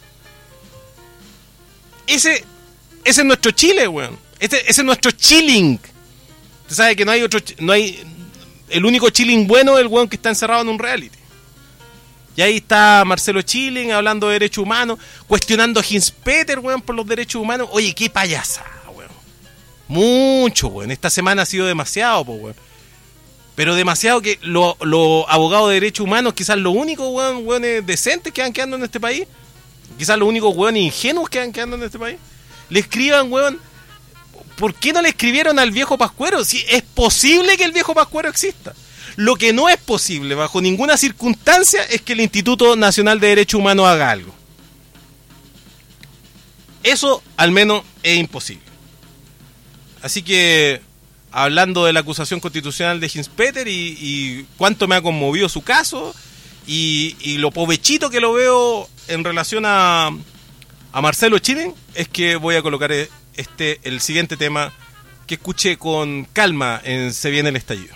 Speaker 2: Ese, ese es nuestro Chile, weón. Ese, ese es nuestro chilling. Usted sabe que no hay otro, no hay, el único chilling bueno es el weón que está encerrado en un reality. Y ahí está Marcelo Chilling hablando de derechos humanos, cuestionando a Hinspeter, weón, por los derechos humanos. Oye, qué payasada, weón. Mucho, weón. Esta semana ha sido demasiado, po, weón. Pero demasiado que los lo abogados de derechos humanos, quizás los únicos weón, weones decentes que van quedando en este país, quizás los únicos weones ingenuos que van quedando en este país, le escriban, weón, ¿por qué no le escribieron al viejo Pascuero? Si es posible que el viejo Pascuero exista. Lo que no es posible, bajo ninguna circunstancia, es que el Instituto Nacional de Derechos Humanos haga algo. Eso, al menos, es imposible. Así que, hablando de la acusación constitucional de Hinspeter y, y cuánto me ha conmovido su caso y, y lo povechito que lo veo en relación a, a Marcelo Chilling, es que voy a colocar este el siguiente tema que escuche con calma en Se Viene el Estallido.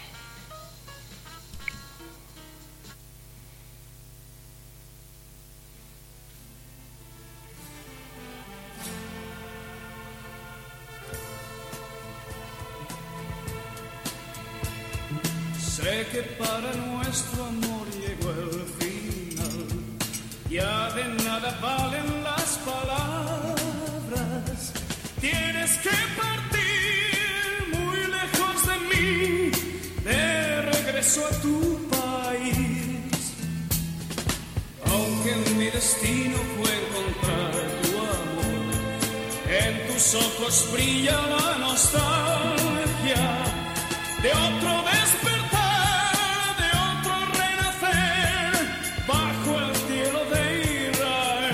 Speaker 3: Sé que para nuestro amor llegó el final, ya de nada valen las palabras, tienes que partir muy lejos de mí, de regreso a tu país, aunque mi destino fue encontrar tu amor, en tus ojos brilla la nostalgia de otro despertar, de otro renacer, bajo el cielo de Israel.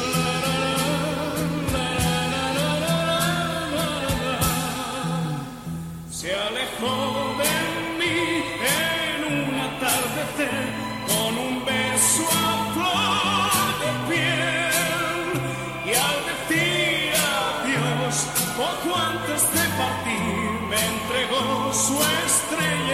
Speaker 3: Se alejó de mí en un atardecer, con un beso a flor de piel, y al decir adiós, poco antes de partir, me entregó su estrella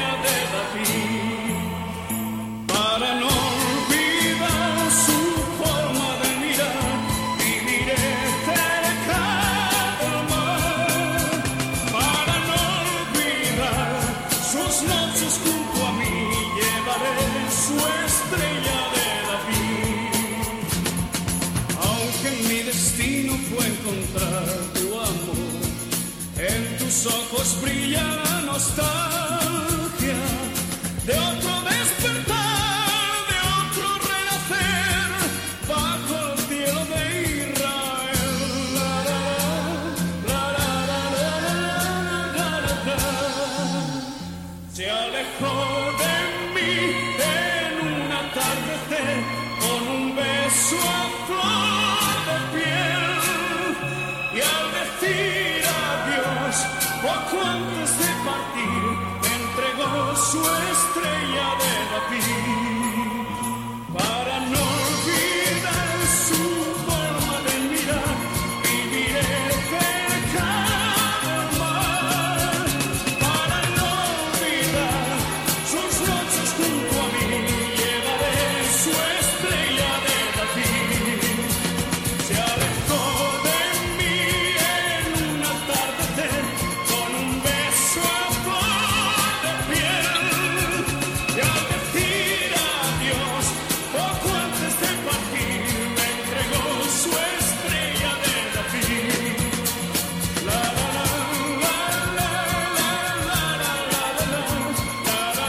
Speaker 3: ojos brilla la nostalgia de otro despertar, de otro renacer bajo el cielo de Israel. La, la, la, la, la, la, la, la, la. Se alejó de mí en un atardecer con un beso a flor de piel, y al decir adiós poco antes de partir me entregó su estrella de David. Para no olvidar su forma de mirar, viviré cerca del mar. Para no olvidar sus noches junto a mí, llevaré su estrella de David. Se alejó de mí en un atardecer con un beso a flor de piel, y al decir adiós poco antes de partir me entregó su estrella de David. La la la la la la la la la la la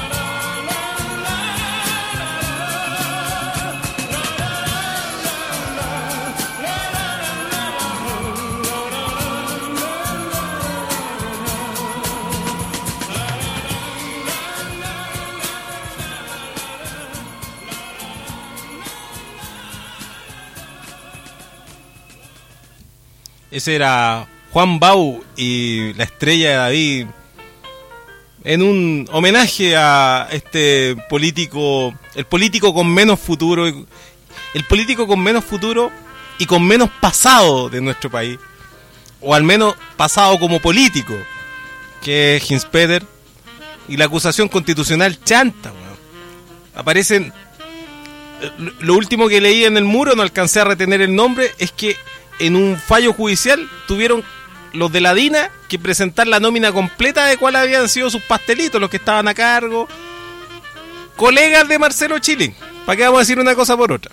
Speaker 2: Ese era Juan Bau y la estrella de David, en un homenaje a este político, el político con menos futuro, el político con menos futuro y con menos pasado de nuestro país, o al menos pasado como político, que es Hinspeter, y la acusación constitucional chanta, weón. Aparecen, lo último que leí en el muro, no alcancé a retener el nombre, es que en un fallo judicial tuvieron los de la DINA que presentar la nómina completa de cuáles habían sido sus pastelitos, los que estaban a cargo, colegas de Marcelo Chilling. ¿Para qué vamos a decir una cosa por otra?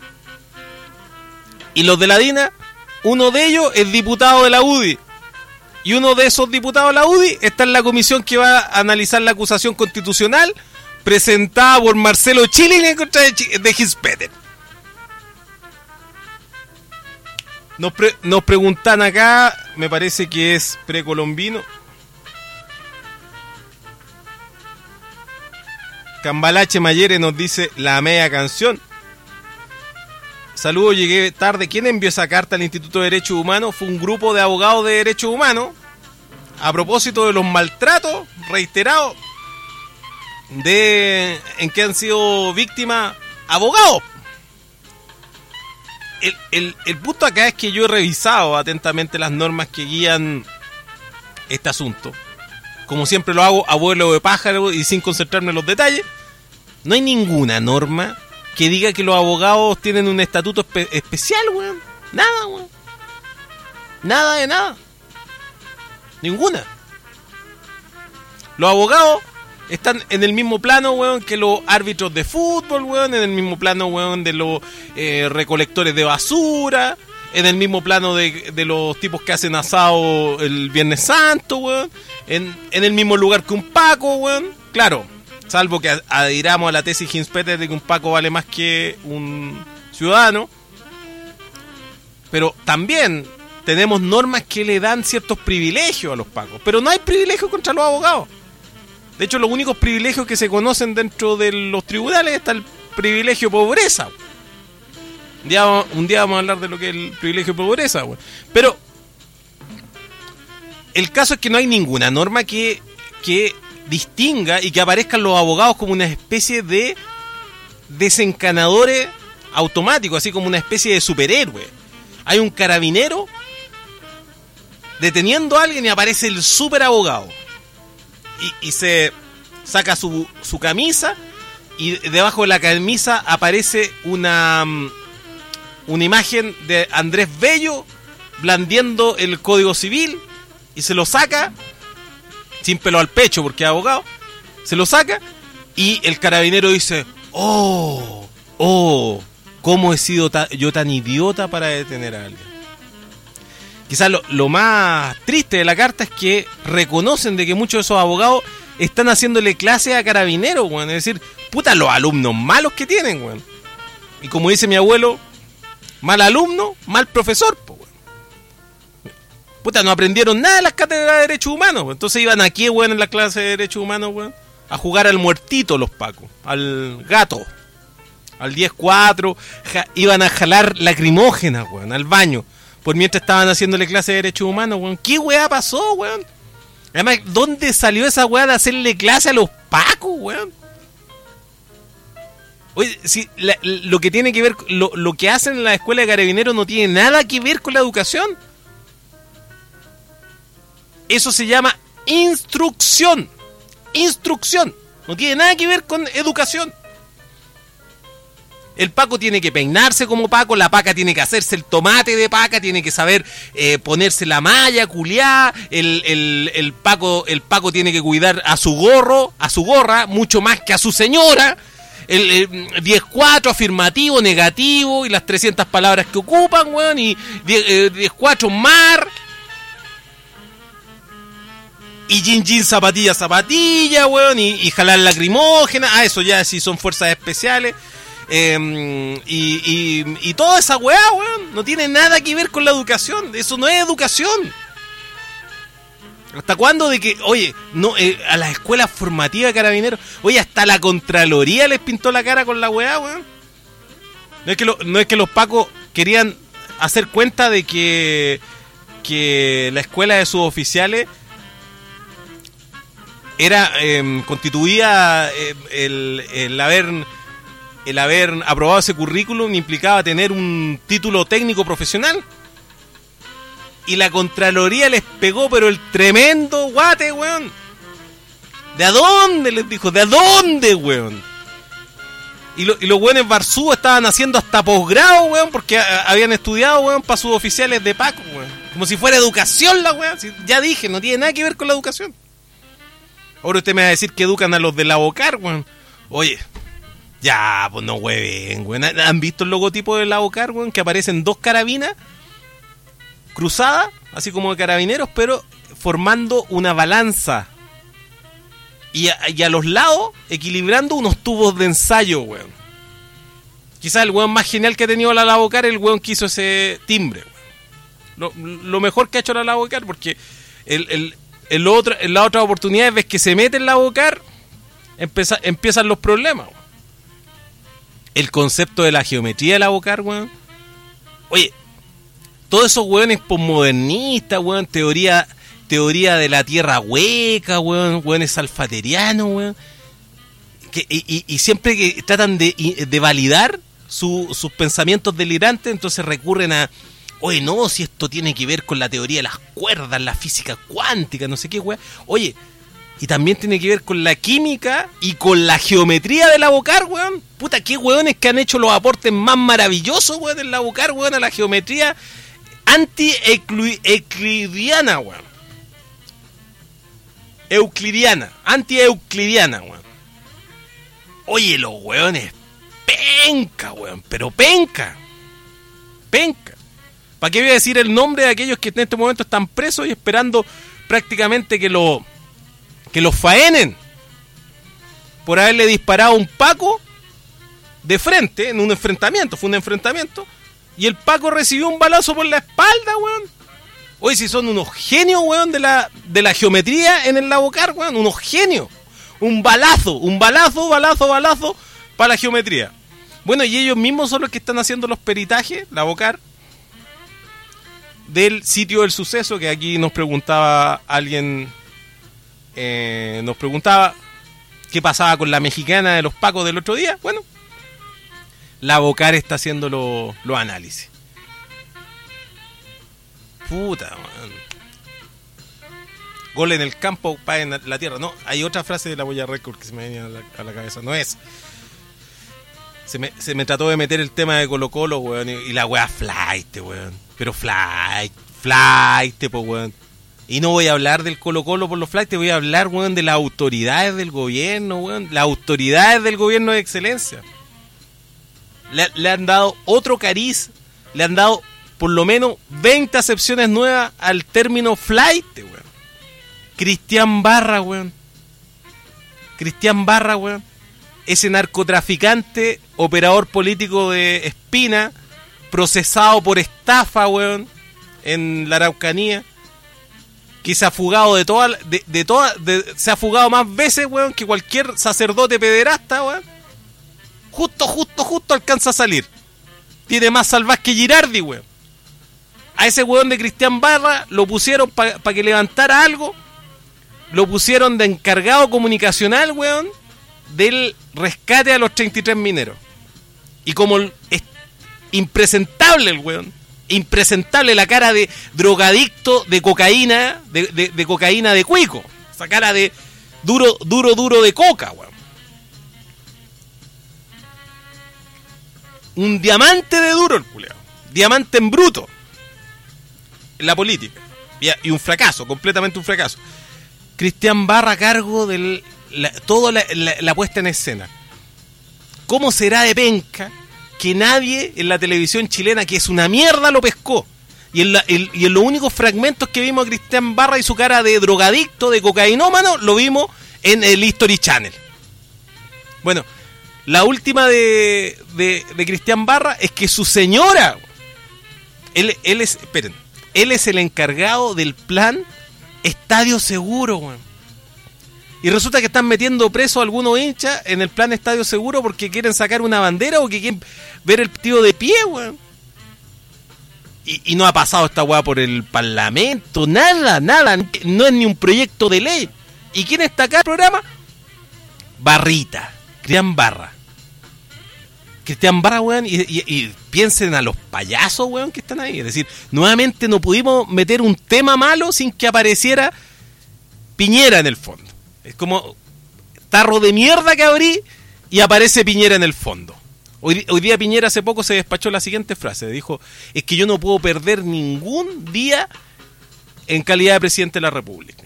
Speaker 2: Y los de la DINA, uno de ellos es diputado de la U D I, y uno de esos diputados de la U D I está en la comisión que va a analizar la acusación constitucional presentada por Marcelo Chilling en contra de, Ch- de Hinspeter. Nos, pre- nos preguntan acá, me parece que es precolombino. Cambalache Mayere nos dice la media canción. Saludos, llegué tarde. ¿Quién envió esa carta al Instituto de Derechos Humanos? Fue un grupo de abogados de derechos humanos a propósito de los maltratos reiterados de en que han sido víctimas abogados. El, el, el punto acá es que yo he revisado atentamente las normas que guían este asunto. Como siempre lo hago a vuelo de pájaro y sin concentrarme en los detalles. No hay ninguna norma que diga que los abogados tienen un estatuto espe- especial, weón. Nada, weón. Nada de nada. Ninguna. Los abogados están en el mismo plano, weón, que los árbitros de fútbol, weón, en el mismo plano, weón, de los eh, recolectores de basura, en el mismo plano de, de los tipos que hacen asado el Viernes Santo, weón, en, en el mismo lugar que un Paco, weón. Claro, salvo que adhiramos a la tesis Hinspeter de que un Paco vale más que un ciudadano, pero también tenemos normas que le dan ciertos privilegios a los Pacos, pero no hay privilegios contra los abogados. De hecho, los únicos privilegios que se conocen dentro de los tribunales está el privilegio pobreza. Un día, un día vamos a hablar de lo que es el privilegio pobreza, güey. Pero el caso es que no hay ninguna norma que, que distinga y que aparezcan los abogados como una especie de desencanadores automáticos, así como una especie de superhéroe. Hay un carabinero deteniendo a alguien y aparece el superabogado. Y, y se saca su, su camisa y debajo de la camisa aparece una una imagen de Andrés Bello blandiendo el Código Civil y se lo saca sin pelo al pecho porque es abogado, se lo saca y el carabinero dice: oh, oh, ¿cómo he sido ta- yo tan idiota para detener a alguien? quizás lo, lo más triste de la carta es que reconocen de que muchos de esos abogados están haciéndole clase a carabineros, weón. Es decir, puta, los alumnos malos que tienen, weón. Y como dice mi abuelo, mal alumno, mal profesor, po, weón. Puta, no aprendieron nada en las cátedras de derechos humanos, weón. Entonces iban aquí, weón, en la clase de derechos humanos, weón, a jugar al muertito los pacos, al gato, al diez cuatro, ja, iban a jalar lacrimógenas, weón, al baño, por mientras estaban haciéndole clase de derechos humanos, weón. ¿Qué weá pasó, weón? Además, ¿dónde salió esa weá de hacerle clase a los pacos, weón? Oye, si la, lo que tiene que ver, lo, lo que hacen en la escuela de carabineros no tiene nada que ver con la educación. Eso se llama instrucción. Instrucción. No tiene nada que ver con educación. El paco tiene que peinarse como paco, la paca tiene que hacerse el tomate de paca, tiene que saber eh, ponerse la malla, culiar, el, el, el, paco, el paco tiene que cuidar a su gorro, a su gorra, mucho más que a su señora. El, el diez cuatro, afirmativo, negativo, y las trescientas palabras que ocupan, weón, y diez cuatro, mar... Y jean jean, zapatilla, zapatilla, weón, y, y jalar lacrimógena. Ah, eso ya sí son fuerzas especiales. Eh, y, y, y toda esa weá, weón, no tiene nada que ver con la educación. Eso no es educación. ¿Hasta cuándo de que, oye, no eh, a las escuelas formativas de carabineros, oye, hasta la Contraloría les pintó la cara con la weá, weón? No es que, lo, no es que los pacos querían hacer cuenta de que, que la escuela de suboficiales era eh, constituía eh, el, el haber el haber aprobado ese currículum implicaba tener un título técnico profesional, y la Contraloría les pegó pero el tremendo guate, weón. ¿De a dónde? Les dijo, ¿de a dónde, weón? Y, lo, y los weones barzú estaban haciendo hasta posgrado, weón, porque a, habían estudiado, weón, para suboficiales de Paco, weón. Como si fuera educación la weón. Si, ya dije, no tiene nada que ver con la educación. Ahora usted me va a decir que educan a los de la Bocar, weón. Oye, ya, pues no hueven, weón. ¿Han visto el logotipo de la Bocar, weón? Que aparecen dos carabinas cruzadas, así como de carabineros, pero formando una balanza. Y a, y a los lados, equilibrando unos tubos de ensayo, weón. Quizás el weón más genial que ha tenido la Lavocar, el weón que hizo ese timbre, weón. Lo, lo mejor que ha hecho la Lavocar, porque el... el En, otro, en la otra oportunidad ves que se mete en la Bocar, empieza, empiezan los problemas, weón. El concepto de la geometría de la Bocar, weón. Oye, todos esos weones posmodernistas, weón, teoría, teoría de la tierra hueca, weón, weones alfaterianos, weón. Que, y, y, y siempre que tratan de, de validar su, sus pensamientos delirantes, entonces recurren a... Oye, no, si esto tiene que ver con la teoría de las cuerdas, la física cuántica, no sé qué, weón. Oye, y también tiene que ver con la química y con la geometría de la Bocar, weón. Puta, qué weones que han hecho los aportes más maravillosos, weón, en la Bocar, weón, a la geometría anti-euclidiana, weón. Euclidiana, anti-euclidiana, weón. Oye, los weones, penca, weón, pero penca. Penca. ¿Para qué voy a decir el nombre de aquellos que en este momento están presos y esperando prácticamente que lo que los faenen por haberle disparado a un Paco de frente en un enfrentamiento? Fue un enfrentamiento y el Paco recibió un balazo por la espalda, weón. Oye, si son unos genios, weón, de la de la geometría en el Lavocar, weón, unos genios. Un balazo, un balazo, balazo, balazo para la geometría. Bueno, y ellos mismos son los que están haciendo los peritajes, Lavocar, del sitio del suceso, que aquí nos preguntaba alguien, eh, nos preguntaba qué pasaba con la mexicana de los Pacos del otro día. Bueno, Lavocar está haciendo los lo análisis. Puta, man. Gol en el campo, paz en la tierra. No, hay otra frase de la Boya Record que se me venía a la, a la cabeza. No es. Se me, se me trató de meter el tema de Colo Colo, weón, y, y la weá flight, weón. Pero flight, flight, po, weón. Y no voy a hablar del Colo Colo por los flight, voy a hablar, weón, de las autoridades del gobierno, weón. Las autoridades del gobierno de excelencia. Le, le han dado otro cariz, le han dado por lo menos veinte acepciones nuevas al término flight, weón. Cristian Barra, weón. Cristian Barra, weón. Ese narcotraficante, operador político de Espina, procesado por estafa, weón, en la Araucanía, que se ha fugado de toda, de, de toda, de, se ha fugado más veces, weón, que cualquier sacerdote pederasta, weón. Justo, justo, justo alcanza a salir. Tiene más salvaje que Girardi, weón. A ese weón de Cristian Barra lo pusieron para pa que levantara algo. Lo pusieron de encargado comunicacional, weón, del rescate a los treinta y tres mineros. Y como es impresentable el weón, impresentable la cara de drogadicto de cocaína, de, de, de cocaína de cuico. Esa cara de duro, duro, duro de coca, weón. Un diamante de duro el culeado. Diamante en bruto. En la política. Y, y un fracaso, completamente un fracaso. Cristian Barra a cargo de toda la, la, la puesta en escena. ¿Cómo será de penca que nadie en la televisión chilena, que es una mierda, lo pescó? Y en, la, el, y en los únicos fragmentos que vimos a Cristian Barra y su cara de drogadicto, de cocainómano, lo vimos en el History Channel. Bueno, la última de, de, de Cristian Barra es que su señora, él, él es, esperen, él es el encargado del plan Estadio Seguro, weón. Y resulta que están metiendo preso a algunos hinchas en el plan Estadio Seguro porque quieren sacar una bandera o que quieren ver el partido de pie, weón. Y, y no ha pasado esta weá por el Parlamento, nada, nada. No es ni un proyecto de ley. ¿Y quién está acá en el programa? Barrita, Cristian Barra. Cristian Barra, weón, y, y, y piensen a los payasos, weón, que están ahí. Es decir, nuevamente no pudimos meter un tema malo sin que apareciera Piñera en el fondo. Es como tarro de mierda que abrí y aparece Piñera en el fondo. Hoy, hoy día Piñera hace poco se despachó la siguiente frase. Dijo, es que yo no puedo perder ningún día en calidad de presidente de la República.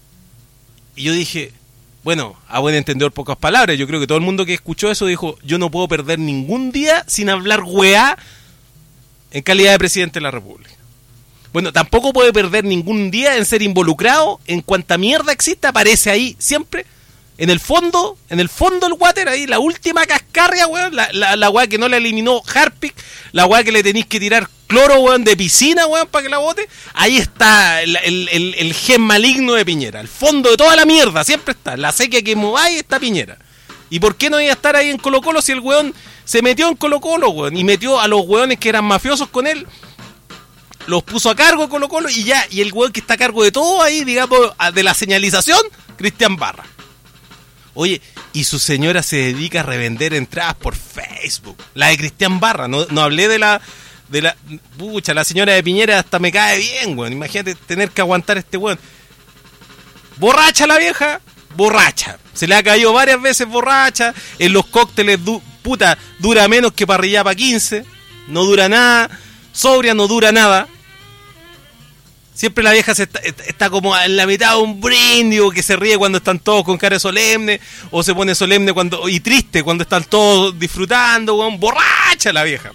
Speaker 2: Y yo dije, bueno, a buen entendedor, pocas palabras. Yo creo que todo el mundo que escuchó eso dijo, yo no puedo perder ningún día sin hablar weá en calidad de presidente de la República. Bueno, tampoco puede perder ningún día en ser involucrado en cuanta mierda exista, aparece ahí siempre, en el fondo, en el fondo del water, ahí, la última cascarria, weón, la, la, la weá que no la eliminó Harpic, la weá que le tenéis que tirar cloro, weón, de piscina, weón, para que la bote, ahí está el, el, el, el gen maligno de Piñera, el fondo de toda la mierda, siempre está, la sequía que mováis está Piñera. ¿Y por qué no iba a estar ahí en Colo Colo si el weón se metió en Colo Colo, weón, y metió a los weones que eran mafiosos con él? Los puso a cargo de Colo Colo y ya, y el weón que está a cargo de todo ahí, digamos, de la señalización, Cristian Barra. Oye, y su señora se dedica a revender entradas por Facebook. La de Cristian Barra, no, no hablé de la, de la, pucha, la señora de Piñera hasta me cae bien, weón. Imagínate tener que aguantar a este weón. Borracha la vieja, borracha. Se le ha caído varias veces borracha. En los cócteles, du, puta, dura menos que parrilla para quince. No dura nada. Sobria no dura nada. Siempre la vieja se está, está como en la mitad de un brindis, o que se ríe cuando están todos con cara solemne, o se pone solemne cuando y triste cuando están todos disfrutando, weón. Borracha la vieja.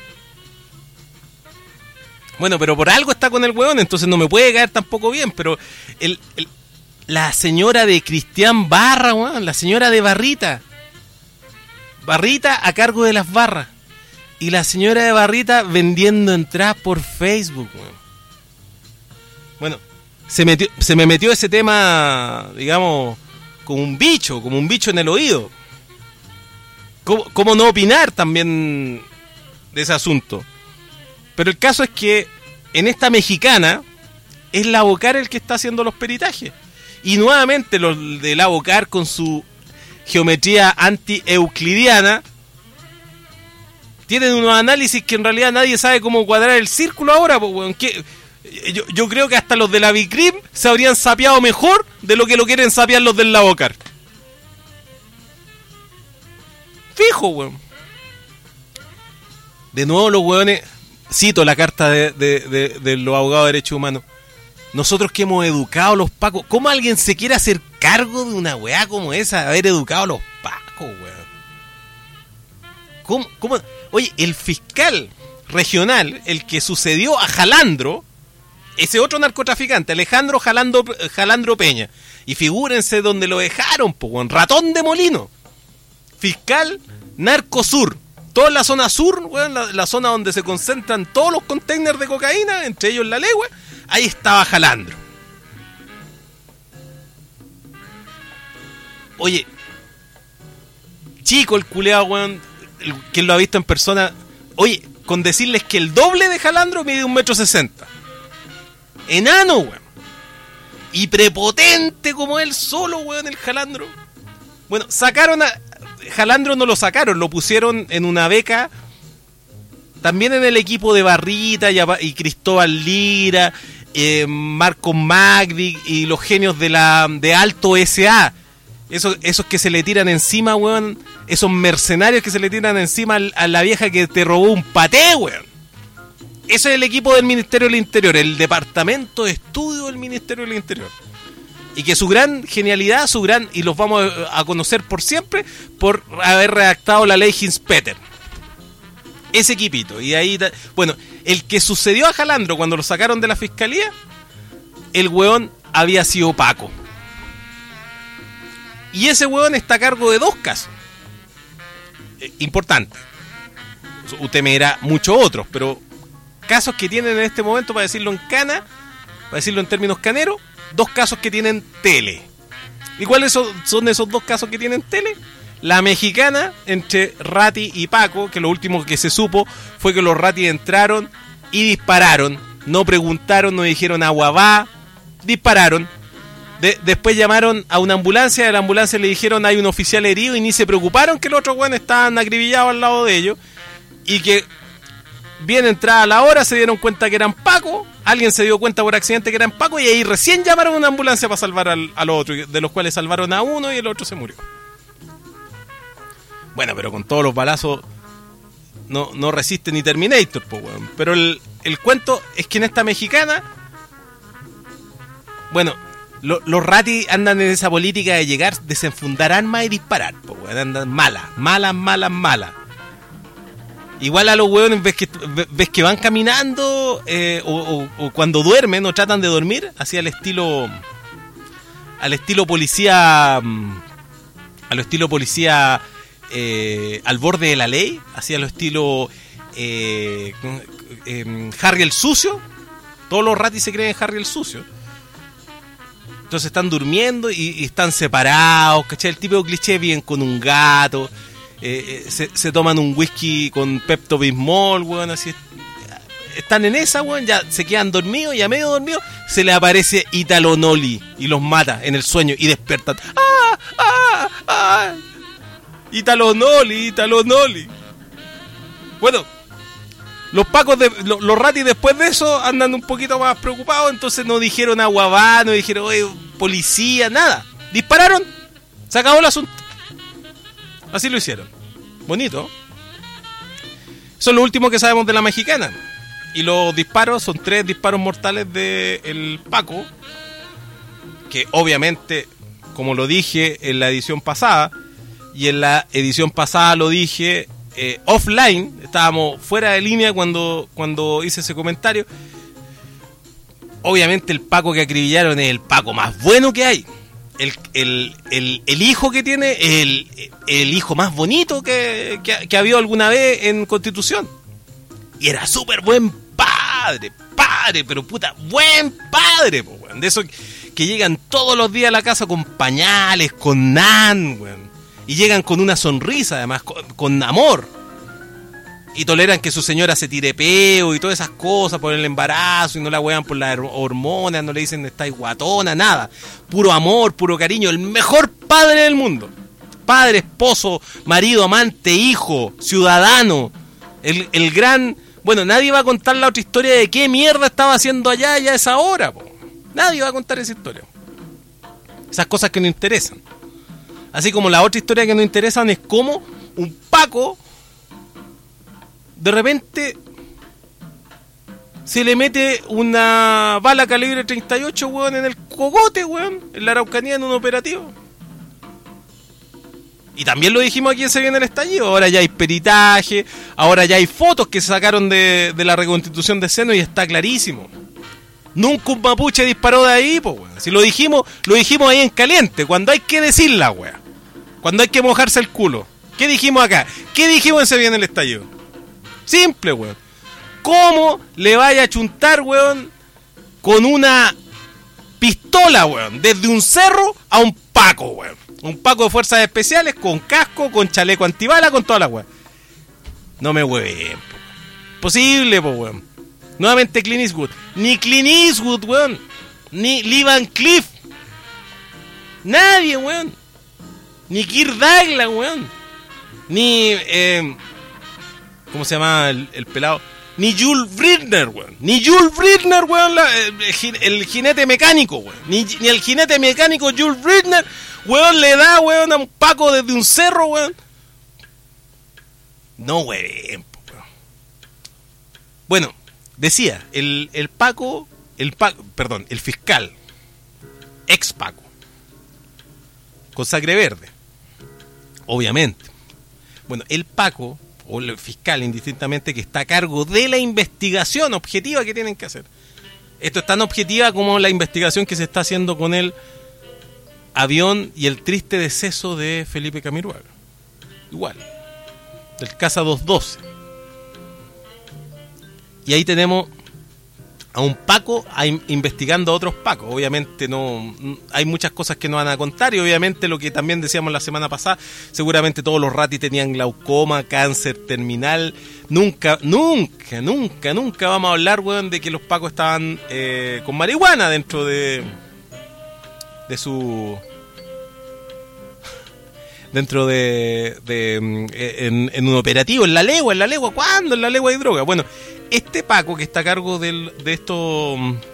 Speaker 2: Bueno, pero por algo está con el weón, entonces no me puede caer tampoco bien, pero el, el, la señora de Cristian Barra, weón, la señora de Barrita. Barrita a cargo de las barras. Y la señora de Barrita vendiendo entradas por Facebook, weón. Bueno, se metió, se me metió ese tema, digamos, como un bicho, como un bicho en el oído. ¿Cómo, cómo no opinar también de ese asunto? Pero el caso es que en esta mexicana es la Bocar el que está haciendo los peritajes. Y nuevamente los de la Bocar con su geometría anti-euclidiana tienen unos análisis que en realidad nadie sabe cómo cuadrar el círculo ahora, pues, weón. ¿Qué? Yo, yo creo que hasta los de la Bicrim se habrían sapeado mejor de lo que lo quieren sapear los del Lavocar. Fijo, weón. De nuevo los weones, cito la carta de, de, de, de los abogados de derechos humanos. Nosotros que hemos educado a los pacos, ¿cómo alguien se quiere hacer cargo de una weá como esa, de haber educado a los pacos, weón? ¿Cómo, cómo? Oye, el fiscal regional, el que sucedió a Jalandro, ese otro narcotraficante, Alejandro Jalandro, Jalandro Peña. Y figúrense donde lo dejaron, po, weón, Ratón de Molino, fiscal Narcosur. Toda la zona sur, weón, la, la zona donde se concentran todos los containers de cocaína, entre ellos la Legua, ahí estaba Jalandro. Oye, chico el culeado, weón, el, quien lo ha visto en persona. Oye, con decirles que el doble de Jalandro mide un metro sesenta. Enano, weón. Y prepotente como él solo, weón, el Jalandro. Bueno, sacaron a... Jalandro no lo sacaron, lo pusieron en una beca. También en el equipo de Barrita y, y Cristóbal Lira, eh, Marco Magdi y los genios de la de Alto S A. Esos, esos que se le tiran encima, weón. Esos mercenarios que se le tiran encima a la vieja que te robó un paté, weón. Ese es el equipo del Ministerio del Interior, el Departamento de Estudio del Ministerio del Interior. Y que su gran genialidad, su gran, y los vamos a conocer por siempre, por haber redactado la ley Hinspeter. Ese equipito. Y ahí, bueno, el que sucedió a Jalandro cuando lo sacaron de la fiscalía, el weón había sido Paco. Y ese weón está a cargo de dos casos. Eh, importantes. Usted me dirá muchos otros, pero casos que tienen en este momento, para decirlo en cana, para decirlo en términos caneros, dos casos que tienen tele. ¿Y cuáles son, son esos dos casos que tienen tele? La mexicana entre Ratti y Paco, que lo último que se supo fue que los Ratti entraron y dispararon. No preguntaron, no dijeron agua va, dispararon. De, después llamaron a una ambulancia, de la ambulancia le dijeron hay un oficial herido y ni se preocuparon que los otros güeyes estaban acribillados al lado de ellos. Y que bien entrada la hora se dieron cuenta que eran Paco. Alguien se dio cuenta por accidente que eran Paco y ahí recién llamaron a una ambulancia para salvar al, al otro, de los cuales salvaron a uno y el otro se murió. Bueno, pero con todos los balazos no, no resiste ni Terminator, po, weón. Pero el, el cuento es que en esta mexicana, bueno, lo, los Ratti andan en esa política de llegar, desenfundar armas y disparar, po, weón. Andan malas, malas, malas, malas. Igual a los hueones ves que, ves que van caminando eh, o, o, o cuando duermen o tratan de dormir, así al estilo al estilo policía al estilo policía eh, al borde de la ley, así al estilo eh, eh, Harry el sucio. Todos los Ratti se creen Harry el sucio. Entonces están durmiendo y, y están separados, ¿cachai? El típico cliché, bien con un gato. Eh, eh, se, se toman un whisky con Pepto Bismol, weón, así. Están en esa, weón, ya se quedan dormidos y a medio dormidos se le aparece Italo Noli y los mata en el sueño y despiertan. ¡Ah! ¡Ah! ¡Ah! Italo Noli, Italo Noli. Bueno, los pacos, de, los, los Ratti después de eso andan un poquito más preocupados, entonces no dijeron aguabá, no dijeron oye, policía, nada. Dispararon, se acabó el asunto. Así lo hicieron. Bonito. Eso es lo último que sabemos de la mexicana. Y los disparos son tres disparos mortales del Paco. Que obviamente, como lo dije en la edición pasada, y en la edición pasada lo dije eh, offline, estábamos fuera de línea cuando, cuando hice ese comentario. Obviamente el Paco que acribillaron es el Paco más bueno que hay. El, el, el, el hijo que tiene el, el hijo más bonito que, que, que ha habido alguna vez en Constitución. Y era súper buen padre, padre, pero puta, buen padre, po, weón. De esos que llegan todos los días a la casa con pañales, con nan, weón. Y llegan con una sonrisa, además, con, con amor. Y toleran que su señora se tire peo y todas esas cosas por el embarazo y no la huevan por las hormonas, no le dicen estáis guatona, nada. Puro amor, puro cariño, el mejor padre del mundo. Padre, esposo, marido, amante, hijo, ciudadano. El, el gran... Bueno, nadie va a contar la otra historia de qué mierda estaba haciendo allá ya a esa hora, po. Nadie va a contar esa historia. Esas cosas que no interesan. Así como la otra historia que no interesan es cómo un Paco de repente se le mete una bala calibre treinta y ocho, weón, en el cogote, weón, en la Araucanía en un operativo. Y también lo dijimos aquí en Se Viene el Estallido. Ahora ya hay peritaje, ahora ya hay fotos que se sacaron de, de la reconstitución de Seno y está clarísimo. Nunca un mapuche disparó de ahí, pues, weón. Si lo dijimos, lo dijimos ahí en caliente, cuando hay que decirla, weón. Cuando hay que mojarse el culo. ¿Qué dijimos acá? ¿Qué dijimos en Se Viene el Estallido? Simple, weón. ¿Cómo le vaya a chuntar, weón, con una pistola, weón, desde un cerro a un Paco, weón? Un Paco de fuerzas especiales, con casco, con chaleco antibala, con toda la weón. No me hueven, po. Posible, po, weón. Nuevamente Clint Eastwood. Ni Clint Eastwood, weón. Ni Lee Van Cleef. Nadie, weón. Ni Kirk Douglas, weón. Ni, eh, ¿cómo se llama el, el pelado? Ni Jules Bridner, weón. Ni Jules Bridner, weón, la, el, el jinete mecánico, weón. Ni, ni el jinete mecánico Jules Bridner, weón, le da, weón, a un Paco desde un cerro, weón. No, weón, weón. Bueno, decía, el, el Paco, el Paco, perdón, el fiscal, ex Paco, con sangre verde, obviamente. Bueno, el Paco, o el fiscal indistintamente, que está a cargo de la investigación objetiva que tienen que hacer. Esto es tan objetiva como la investigación que se está haciendo con el avión y el triste deceso de Felipe Camiroaga. Igual, del Casa doscientos doce. Y ahí tenemos a un Paco a in- investigando a otros Pacos. Obviamente no hay muchas cosas que no van a contar, y obviamente lo que también decíamos la semana pasada, seguramente todos los ratis tenían glaucoma, cáncer terminal. Nunca, nunca, nunca, nunca vamos a hablar, weón, de que los Pacos estaban eh, con marihuana dentro de de su dentro de, de en, en un operativo, en la legua, en la legua, ¿cuándo? En la legua hay droga. Bueno, este Paco que está a cargo del, de esto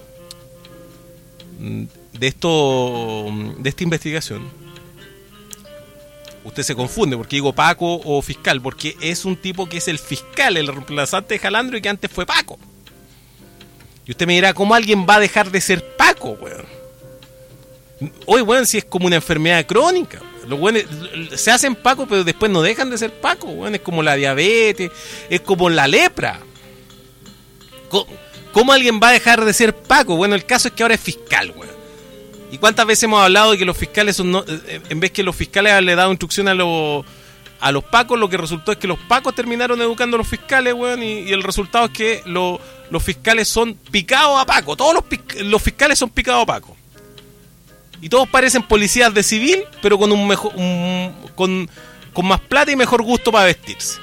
Speaker 2: de esto de esta investigación, usted se confunde porque digo Paco o fiscal, porque es un tipo que es el fiscal, el reemplazante de Jalandro, y que antes fue Paco. Y usted me dirá, ¿cómo alguien va a dejar de ser Paco, weón? Hoy, weón, si es como una enfermedad crónica. Los weones se hacen Paco, pero después no dejan de ser Paco, weón. Es como la diabetes, es como la lepra. ¿Cómo alguien va a dejar de ser Paco? Bueno, el caso es que ahora es fiscal, weón. ¿Y cuántas veces hemos hablado de que los fiscales son no, en vez que los fiscales le daban instrucción a los a los Pacos, lo que resultó es que los Pacos terminaron educando a los fiscales, weón, y, y el resultado es que lo, los fiscales son picados a Paco. Todos los, los fiscales son picados a Paco. Y todos parecen policías de civil, pero con un mejor un, con, con más plata y mejor gusto para vestirse.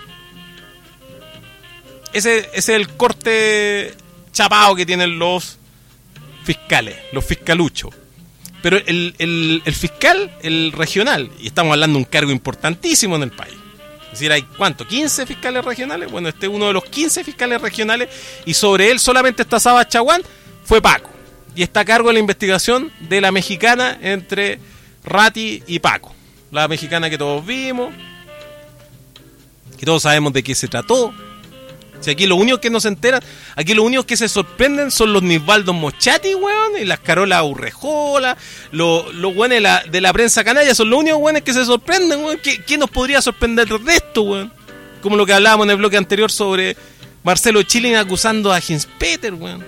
Speaker 2: Ese, ese es el corte chapado que tienen los fiscales, los fiscaluchos. Pero el, el, el fiscal, el regional, y estamos hablando de un cargo importantísimo en el país. Es decir, hay ¿cuánto? ¿quince fiscales regionales? Bueno, este es uno de los quince fiscales regionales, y sobre él solamente está Saba Chaguán, fue Paco. Y está a cargo de la investigación de la mexicana entre Ratti y Paco. La mexicana que todos vimos, que todos sabemos de qué se trató. Si aquí los únicos que no se enteran, aquí los únicos que se sorprenden son los Nisbaldo Mochati, weón, y las Carola Urrejola, los, los weones de la, de la prensa canalla, son los únicos weones que se sorprenden, weón. ¿Qué, ¿Qué nos podría sorprender de esto, weón? Como lo que hablábamos en el bloque anterior sobre Marcelo Chilin acusando a Heinz Peter, weón.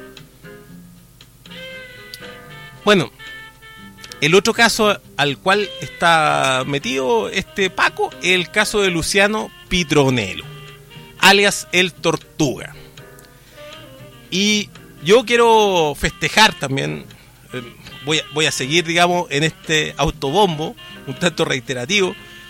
Speaker 2: Bueno, el otro caso al cual está metido este Paco es el caso de Luciano Pitronello, alias el Tortuga. Y yo quiero festejar también, eh, voy, a, voy a seguir, digamos, en este autobombo, un tanto reiterativo.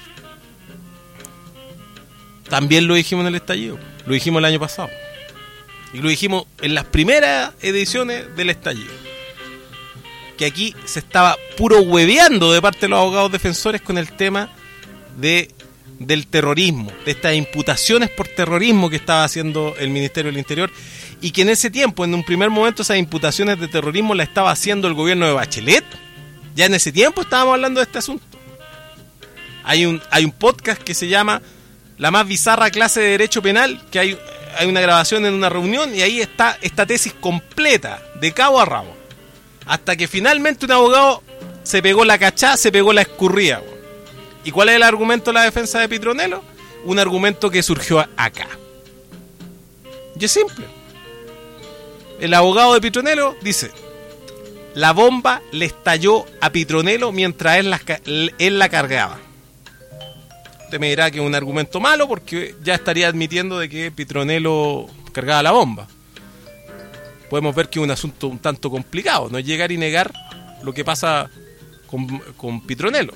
Speaker 2: También lo dijimos en el estallido, lo dijimos el año pasado, y lo dijimos en las primeras ediciones del estallido, que aquí se estaba puro hueveando de parte de los abogados defensores con el tema de del terrorismo, de estas imputaciones por terrorismo que estaba haciendo el Ministerio del Interior, y que en ese tiempo, en un primer momento, esas imputaciones de terrorismo las estaba haciendo el gobierno de Bachelet. Ya en ese tiempo estábamos hablando de este asunto. Hay un, hay un podcast que se llama La más bizarra clase de derecho penal, que hay, hay una grabación en una reunión, y ahí está esta tesis completa, de cabo a rabo, hasta que finalmente un abogado se pegó la cachá, se pegó la escurría, ¿Y cuál es el argumento de la defensa de Petronelo? Un argumento que surgió acá. Y es simple. El abogado de Petronelo dice: la bomba le estalló a Petronelo mientras él la, él la cargaba. Usted me dirá que es un argumento malo porque ya estaría admitiendo de que Petronelo cargaba la bomba. Podemos ver que es un asunto un tanto complicado, no es llegar y negar lo que pasa con, con Petronelo.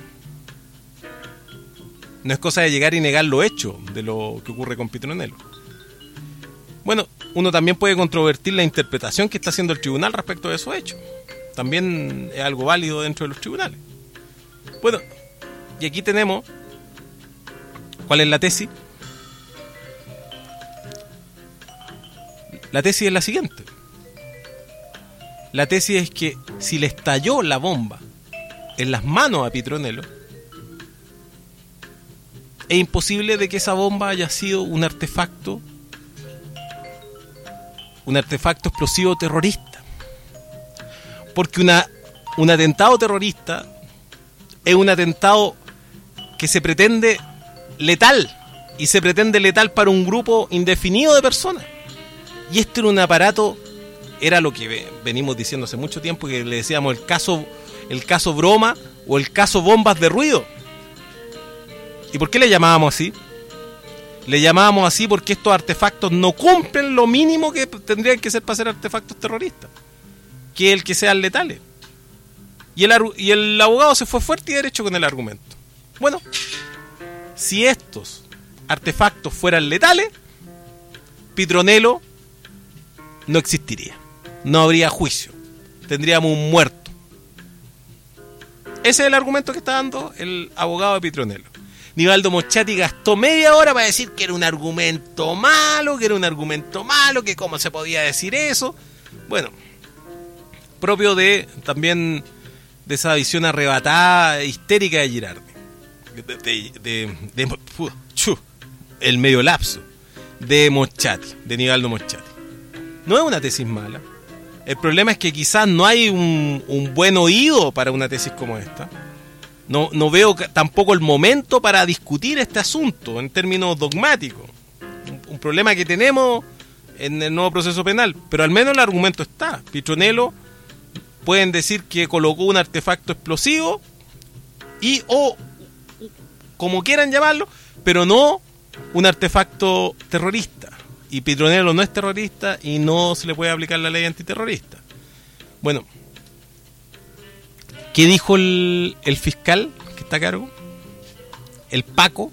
Speaker 2: No es cosa de llegar y negar lo hecho de lo que ocurre con Petronelo. Bueno, uno también puede controvertir la interpretación que está haciendo el tribunal respecto de esos hechos. También es algo válido dentro de los tribunales. Bueno, y aquí tenemos ¿cuál es la tesis? La tesis es la siguiente. La tesis es que si le estalló la bomba en las manos a Petronelo, es imposible de que esa bomba haya sido un artefacto un artefacto explosivo terrorista. Porque una, un atentado terrorista es un atentado que se pretende letal, y se pretende letal para un grupo indefinido de personas. Y este era un aparato, era lo que venimos diciendo hace mucho tiempo, que le decíamos el caso, el caso broma o el caso bombas de ruido. ¿Y por qué le llamábamos así? Le llamábamos así porque estos artefactos no cumplen lo mínimo que tendrían que ser para ser artefactos terroristas, que es el que sean letales. Y el, y el abogado se fue fuerte y derecho con el argumento. Bueno, si estos artefactos fueran letales, Petronelo no existiría. No habría juicio. Tendríamos un muerto. Ese es el argumento que está dando el abogado de Petronelo. Nivaldo Moschati gastó media hora para decir que era un argumento malo, que era un argumento malo, que cómo se podía decir eso. Bueno, propio de también de esa visión arrebatada, histérica de Girardi. De, de, de, de, de chu, el medio lapso de Moschati, de Nivaldo Moschati. No es una tesis mala. El problema es que quizás no hay un, un buen oído para una tesis como esta. No, no veo tampoco el momento para discutir este asunto en términos dogmáticos. Un, un problema que tenemos en el nuevo proceso penal. Pero al menos el argumento está. Petronelo pueden decir que colocó un artefacto explosivo y o como quieran llamarlo, pero no un artefacto terrorista. Y Petronelo no es terrorista y no se le puede aplicar la ley antiterrorista. Bueno, ¿qué dijo el, el fiscal que está a cargo? El Paco.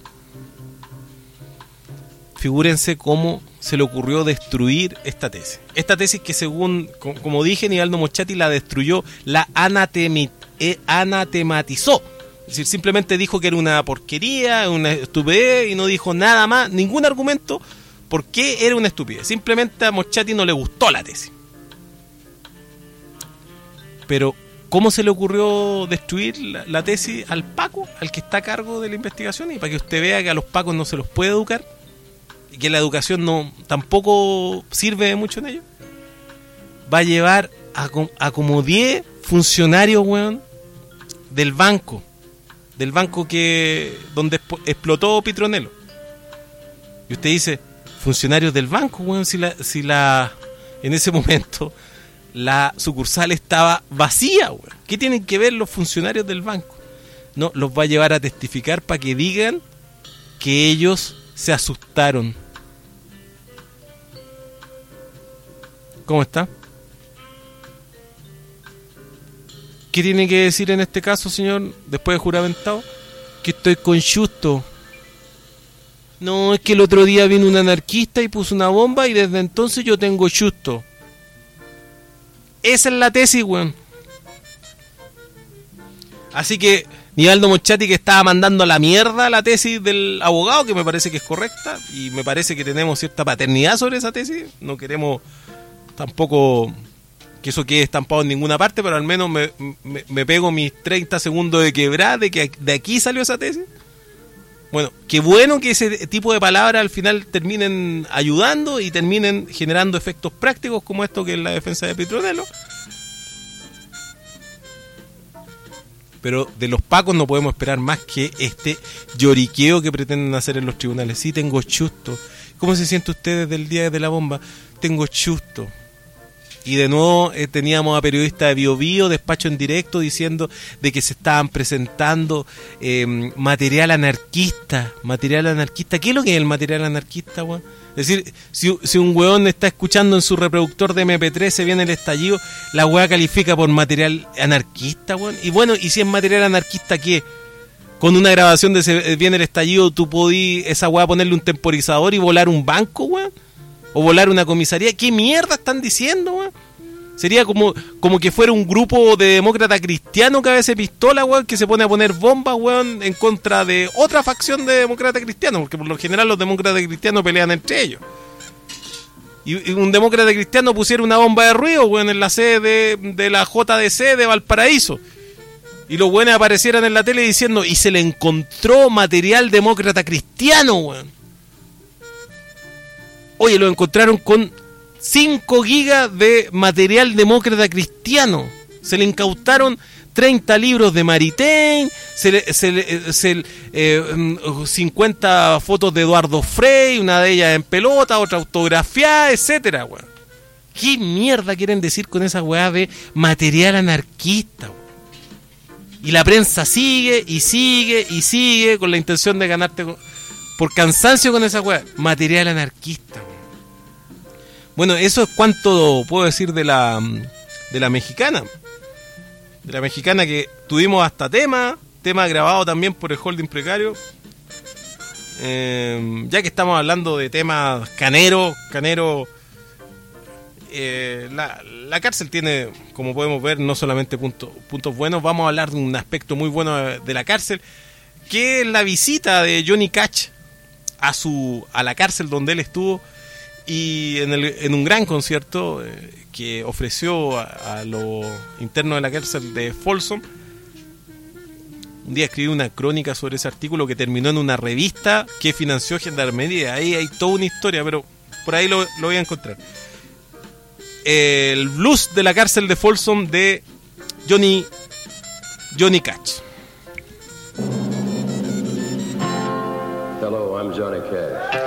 Speaker 2: Figúrense cómo se le ocurrió destruir esta tesis. Esta tesis que según, como dije, Nivaldo Moschati la destruyó, la anatemi, eh, anatematizó. Es decir, simplemente dijo que era una porquería, una estupidez y no dijo nada más, ningún argumento por qué era una estupidez. Simplemente a Moschati no le gustó la tesis. Pero ¿cómo se le ocurrió destruir la, la tesis al Paco, al que está a cargo de la investigación? Y para que usted vea que a los Pacos no se los puede educar y que la educación no tampoco sirve de mucho en ello. Va a llevar a, a como diez funcionarios, weón, del banco, del banco que donde explotó Petronelo. Y usted dice, funcionarios del banco, weón, si la, si la en ese momento la sucursal estaba vacía, weón. ¿Qué tienen que ver los funcionarios del banco? No, los va a llevar a testificar para que digan que ellos se asustaron. ¿Cómo está? ¿Qué tiene que decir en este caso, señor, después de juramentado? Que estoy con susto. No, es que el otro día vino un anarquista y puso una bomba y desde entonces yo tengo susto. Esa es la tesis, weón. Así que Nivaldo Moschati, que estaba mandando a la mierda la tesis del abogado, que me parece que es correcta, y me parece que tenemos cierta paternidad sobre esa tesis. No queremos tampoco que eso quede estampado en ninguna parte, pero al menos me, me, me pego mis treinta segundos de quebrada de que de aquí salió esa tesis. Bueno, qué bueno que ese tipo de palabras al final terminen ayudando y terminen generando efectos prácticos como esto que es la defensa de Petronelo. Pero de los pacos no podemos esperar más que este lloriqueo que pretenden hacer en los tribunales. Sí, tengo chusto. ¿Cómo se siente usted desde el día de la bomba? Tengo chusto. Y de nuevo eh, teníamos a periodistas de Bio Bio, despacho en directo, diciendo de que se estaban presentando eh, material anarquista. Material anarquista. ¿Qué es lo que es el material anarquista, weón? Es decir, si, si un weón está escuchando en su reproductor de eme pe tres, se viene el estallido, la weá califica por material anarquista, weón. Y bueno, ¿y si es material anarquista qué? Con una grabación de se viene el estallido, tú podí esa weá ponerle un temporizador y volar un banco, weón. O volar una comisaría. ¿Qué mierda están diciendo, weón? Sería como, como que fuera un grupo de demócratas cristianos que a veces pistola, weón, que se pone a poner bombas, weón, en contra de otra facción de demócratas cristianos, porque por lo general los demócratas cristianos pelean entre ellos. Y, y un demócrata cristiano pusiera una bomba de ruido, weón, en la sede de, de la J D C de Valparaíso. Y los weones aparecieran en la tele diciendo, y se le encontró material demócrata cristiano, weón. Oye, lo encontraron con cinco gigas de material demócrata cristiano. Se le incautaron treinta libros de Maritain, se le, se le, se, eh, cincuenta fotos de Eduardo Frei, una de ellas en pelota, otra autografiada, etcétera, weón. ¿Qué mierda quieren decir con esa weá de material anarquista, weón? Y la prensa sigue y sigue y sigue con la intención de ganarte por cansancio con esa weá. Material anarquista, weón. Bueno, eso es cuanto puedo decir de la de la mexicana. De la mexicana que tuvimos hasta tema, tema grabado también por el holding precario. Eh, ya que estamos hablando de temas caneros, canero, eh, la, la cárcel tiene, como podemos ver, no solamente punto, puntos buenos. Vamos a hablar de un aspecto muy bueno de, de la cárcel, que es la visita de Johnny Cash a su a la cárcel donde él estuvo. Y en, el, en un gran concierto eh, que ofreció a, a los internos de la cárcel de Folsom. Un día escribí una crónica sobre ese artículo que terminó en una revista que financió Gendarmería. Ahí hay toda una historia, pero por ahí lo, lo voy a encontrar. El blues de la cárcel de Folsom de Johnny, Johnny Cash.
Speaker 4: Hello, I'm Johnny Cash.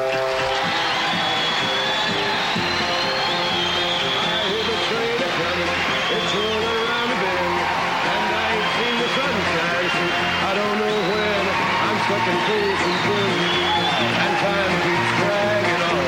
Speaker 4: Fucking fools and fools, and time keeps dragging on.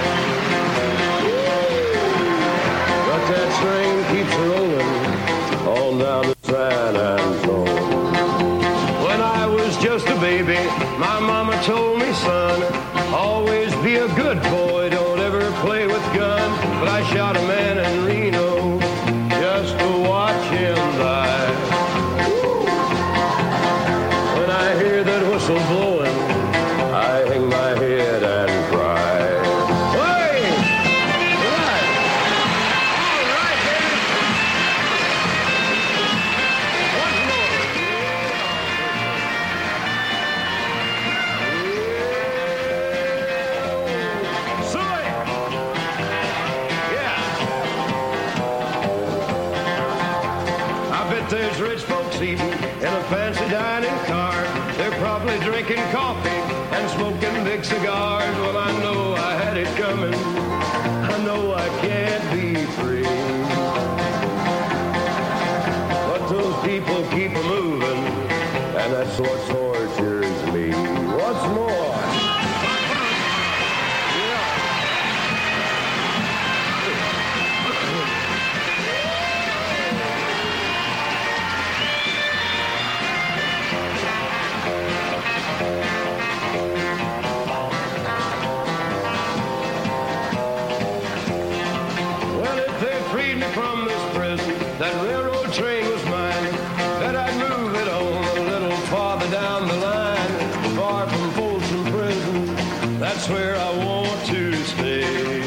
Speaker 4: But that train keeps rolling on down the San Antonio. When I was just a baby, my mama told me, son, always be a good boy, don't ever play with guns. But I shot a man in Reno just to watch him die. When I hear that whistle blow, I hang my head and cry. Hey! All right. All right, baby. Once more. Soy! Yeah. I bet there's rich folks eating in a fancy dining car. They're probably drinking coffee and smoking big cigars. Well, I know I had it coming. I know I can't be free. But those people keep moving, and that's what tortures me. What's more? From this prison, that railroad train was mine, that I'd move it on a little farther down the line, far from Folsom Prison, that's where I want to stay.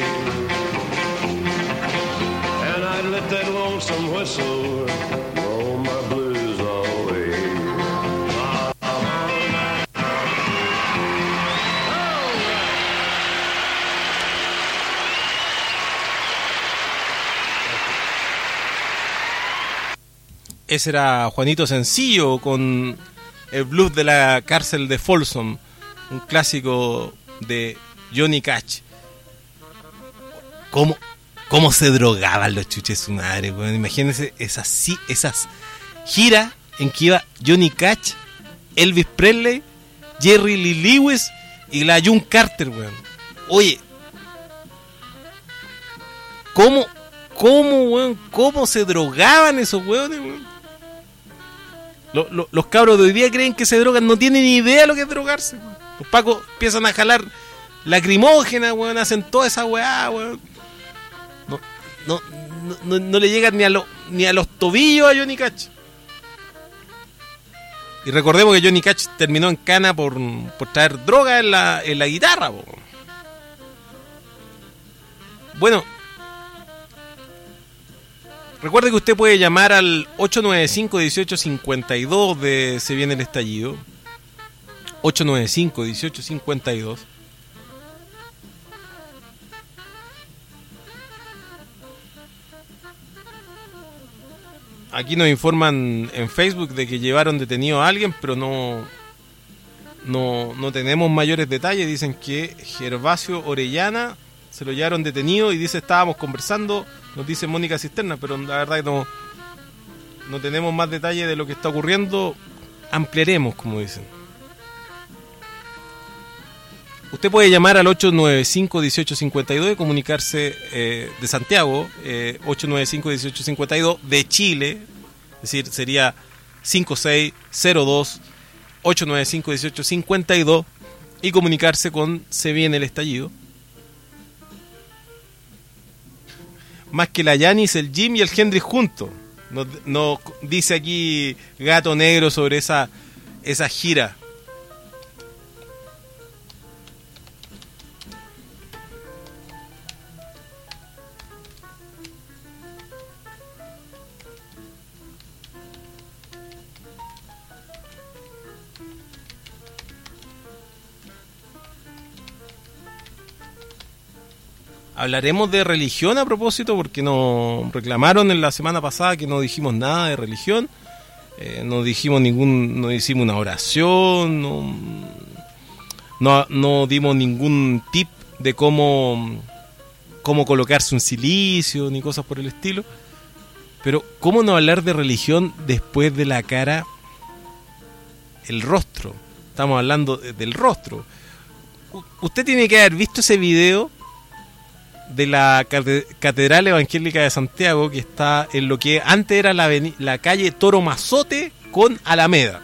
Speaker 4: And I'd let that lonesome whistle roll my blues away.
Speaker 2: Ese era Juanito Sencillo con el blues de la cárcel de Folsom, un clásico de Johnny Cash. ¿Cómo, cómo se drogaban los chuches su madre, weón? Imagínense esas, esas giras en que iba Johnny Cash, Elvis Presley, Jerry Lee Lewis y la June Carter, weón. Oye, ¿cómo, cómo, weón, cómo se drogaban esos weones, weón? Los, los, los cabros de hoy día creen que se drogan, no tienen ni idea de lo que es drogarse, weón. Los pacos empiezan a jalar lacrimógena, weón, hacen toda esa weá, weón. No, no, no, no, no le llegan ni a, lo, ni a los tobillos a Johnny Cash. Y recordemos que Johnny Cash terminó en cana por, por traer droga en la, en la guitarra, po. Bueno, recuerde que usted puede llamar al ocho nueve cinco, dieciocho cincuenta y dos de Se Viene el Estallido. ocho nueve cinco, dieciocho cincuenta y dos. Aquí nos informan en Facebook de que llevaron detenido a alguien, pero no, no, no tenemos mayores detalles. Dicen que Gervasio Orellana se lo llevaron detenido y dice estábamos conversando, nos dice Mónica Cisterna, pero la verdad que no, no tenemos más detalles de lo que está ocurriendo. Ampliaremos, como dicen. Usted puede llamar al ocho nueve cinco, dieciocho cincuenta y dos y comunicarse eh, de Santiago, eh, ocho nueve cinco, dieciocho cincuenta y dos, de Chile, es decir, sería cinco seis cero dos, ocho nueve cinco, dieciocho cincuenta y dos, y comunicarse con Se Viene el Estallido. Más que la Yanis, el Jim y el Hendrix juntos. Nos, nos dice aquí Gato Negro sobre esa, esa gira. Hablaremos de religión a propósito, porque nos reclamaron en la semana pasada que no dijimos nada de religión, eh, no dijimos ningún, no hicimos una oración, no, no, no dimos ningún tip de cómo, cómo colocarse un cilicio ni cosas por el estilo. Pero ¿cómo no hablar de religión después de la cara, el rostro? Estamos hablando de, del rostro. U- usted tiene que haber visto ese video de la Catedral Evangélica de Santiago, que está en lo que antes era la, la calle Toro Mazote con Alameda.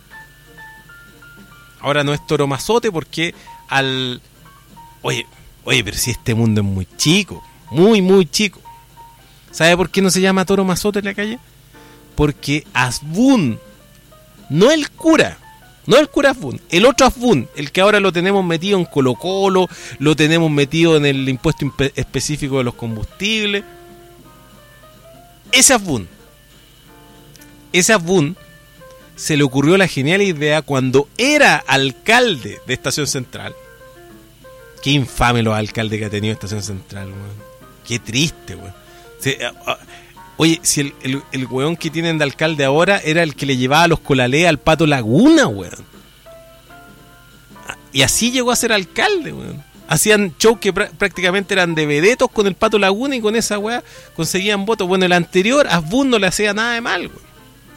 Speaker 2: Ahora no es Toro Mazote porque al... Oye, oye, pero si este mundo es muy chico, muy, muy chico. ¿Sabe por qué no se llama Toro Mazote la calle? Porque Asbun, no el cura, no el cura Asbun, el otro Asbun, el que ahora lo tenemos metido en Colo Colo, lo tenemos metido en el impuesto impe- específico de los combustibles. Ese Asbun, ese Asbun se le ocurrió la genial idea cuando era alcalde de Estación Central. Qué infame los alcaldes que ha tenido Estación Central, weón. Qué triste, weón. Se, uh, uh, Oye, si el, el, el weón que tienen de alcalde ahora era el que le llevaba los colalés al Pato Laguna, weón. Y así llegó a ser alcalde, weón. Hacían shows que pr- prácticamente eran de vedetos con el Pato Laguna y con esa weá conseguían votos. Bueno, el anterior, Asbun no le hacía nada de mal, weón.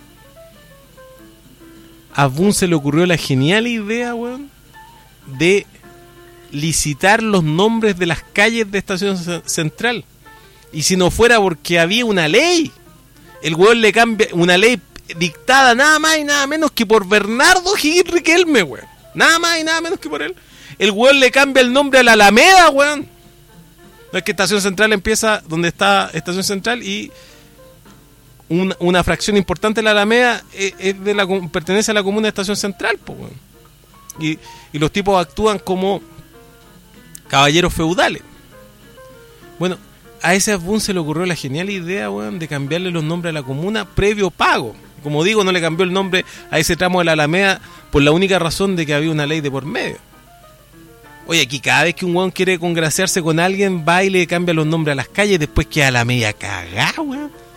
Speaker 2: A Asbun se le ocurrió la genial idea, weón, de licitar los nombres de las calles de Estación C- Central. Y si no fuera porque había una ley, el weón le cambia una ley dictada nada más y nada menos que por Bernardo Higgins Riquelme, weón. Nada más y nada menos que por él. El weón le cambia el nombre a la Alameda, weón. No es que Estación Central empieza donde está Estación Central y una, una fracción importante de la Alameda es, es de la, pertenece a la comuna de Estación Central, pues, weón. Y, y los tipos actúan como caballeros feudales. Bueno, a ese Asbun se le ocurrió la genial idea, weón, de cambiarle los nombres a la comuna previo pago. Como digo, no le cambió el nombre a ese tramo de la Alameda por la única razón de que había una ley de por medio. Oye, aquí cada vez que un weón quiere congraciarse con alguien, va y le cambia los nombres a las calles, después queda la media cagada, weón.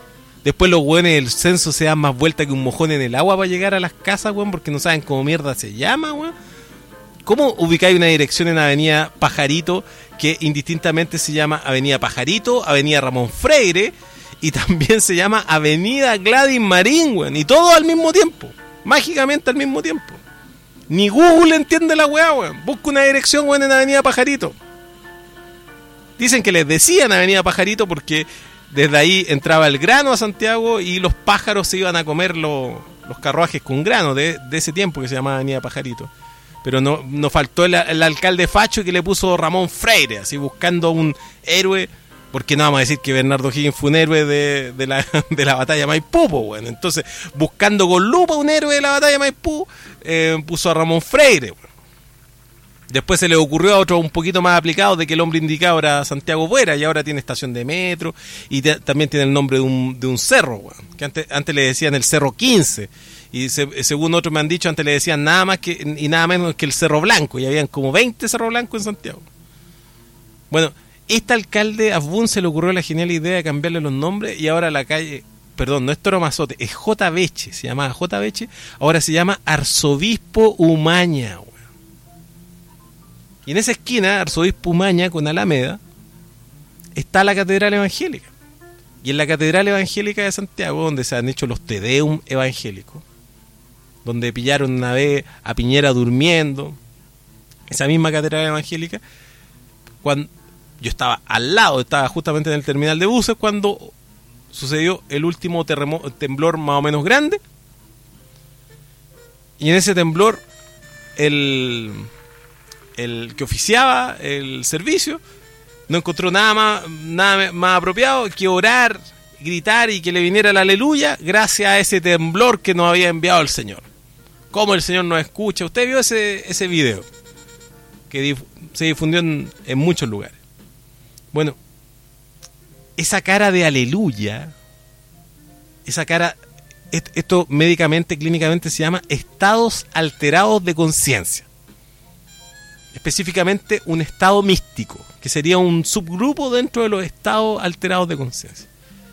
Speaker 2: Después los weones del censo se dan más vuelta que un mojón en el agua para llegar a las casas, weón, porque no saben cómo mierda se llama, weón. ¿Cómo ubicáis una dirección en Avenida Pajarito que indistintamente se llama Avenida Pajarito, Avenida Ramón Freire y también se llama Avenida Gladys Marín, weón? Y todo al mismo tiempo, mágicamente al mismo tiempo. Ni Google entiende la weá, weón. Busca una dirección, weón, en Avenida Pajarito. Dicen que les decían Avenida Pajarito porque desde ahí entraba el grano a Santiago y los pájaros se iban a comer lo, los carruajes con grano de, de ese tiempo que se llamaba Avenida Pajarito. Pero no, no faltó el, el alcalde facho que le puso Ramón Freire, así buscando un héroe, porque no vamos a decir que Bernardo Higgins fue un héroe de, de, la, de la batalla de Maipú, pues, bueno. Entonces, buscando con lupa un héroe de la batalla de Maipú, eh, puso a Ramón Freire, bueno. Después se le ocurrió a otro un poquito más aplicado de que el hombre indicado era Santiago Buera y ahora tiene estación de metro y te, también tiene el nombre de un, de un cerro, bueno, que antes, antes le decían el Cerro quince. Y se, según otros me han dicho, antes le decían nada más que y nada menos que el Cerro Blanco. Y habían como veinte Cerro Blanco en Santiago. Bueno, este alcalde Asbun se le ocurrió la genial idea de cambiarle los nombres y ahora la calle, perdón, no es Toro Mazote, es J. Beche, se llamaba J. Beche, ahora se llama Arzobispo Umaña. Bueno. Y en esa esquina, Arzobispo Umaña con Alameda, está la Catedral Evangélica. Y en la Catedral Evangélica de Santiago, donde se han hecho los Te Deum evangélicos, donde pillaron una vez a Piñera durmiendo, esa misma catedral evangélica, cuando yo estaba al lado, estaba justamente en el terminal de buses cuando sucedió el último terremoto, temblor más o menos grande, y en ese temblor el, el que oficiaba el servicio no encontró nada más, nada más apropiado que orar, gritar y que le viniera la aleluya gracias a ese temblor que nos había enviado el Señor. Cómo el Señor nos escucha. Usted vio ese, ese video que dif- se difundió en, en muchos lugares. Bueno, esa cara de aleluya, esa cara, est- esto médicamente, clínicamente se llama estados alterados de conciencia. Específicamente un estado místico, que sería un subgrupo dentro de los estados alterados de conciencia.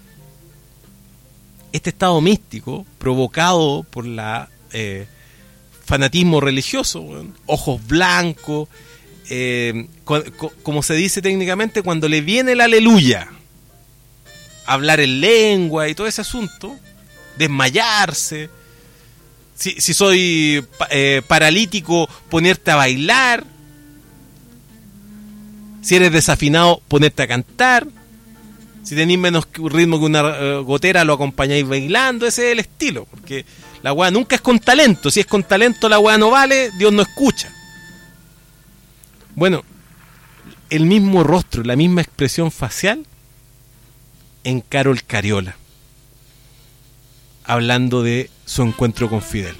Speaker 2: Este estado místico, provocado por la eh, fanatismo religioso, bueno, ojos blancos, eh, co- co- como se dice técnicamente, cuando le viene el aleluya, hablar en lengua y todo ese asunto, desmayarse, si, si soy eh, paralítico, ponerte a bailar, si eres desafinado, ponerte a cantar, si tenéis menos ritmo que una uh, gotera, lo acompañáis bailando. Ese es el estilo, porque la weá nunca es con talento. Si es con talento la weá no vale, Dios no escucha. Bueno, el mismo rostro, la misma expresión facial en Carol Cariola, hablando de su encuentro con Fidel.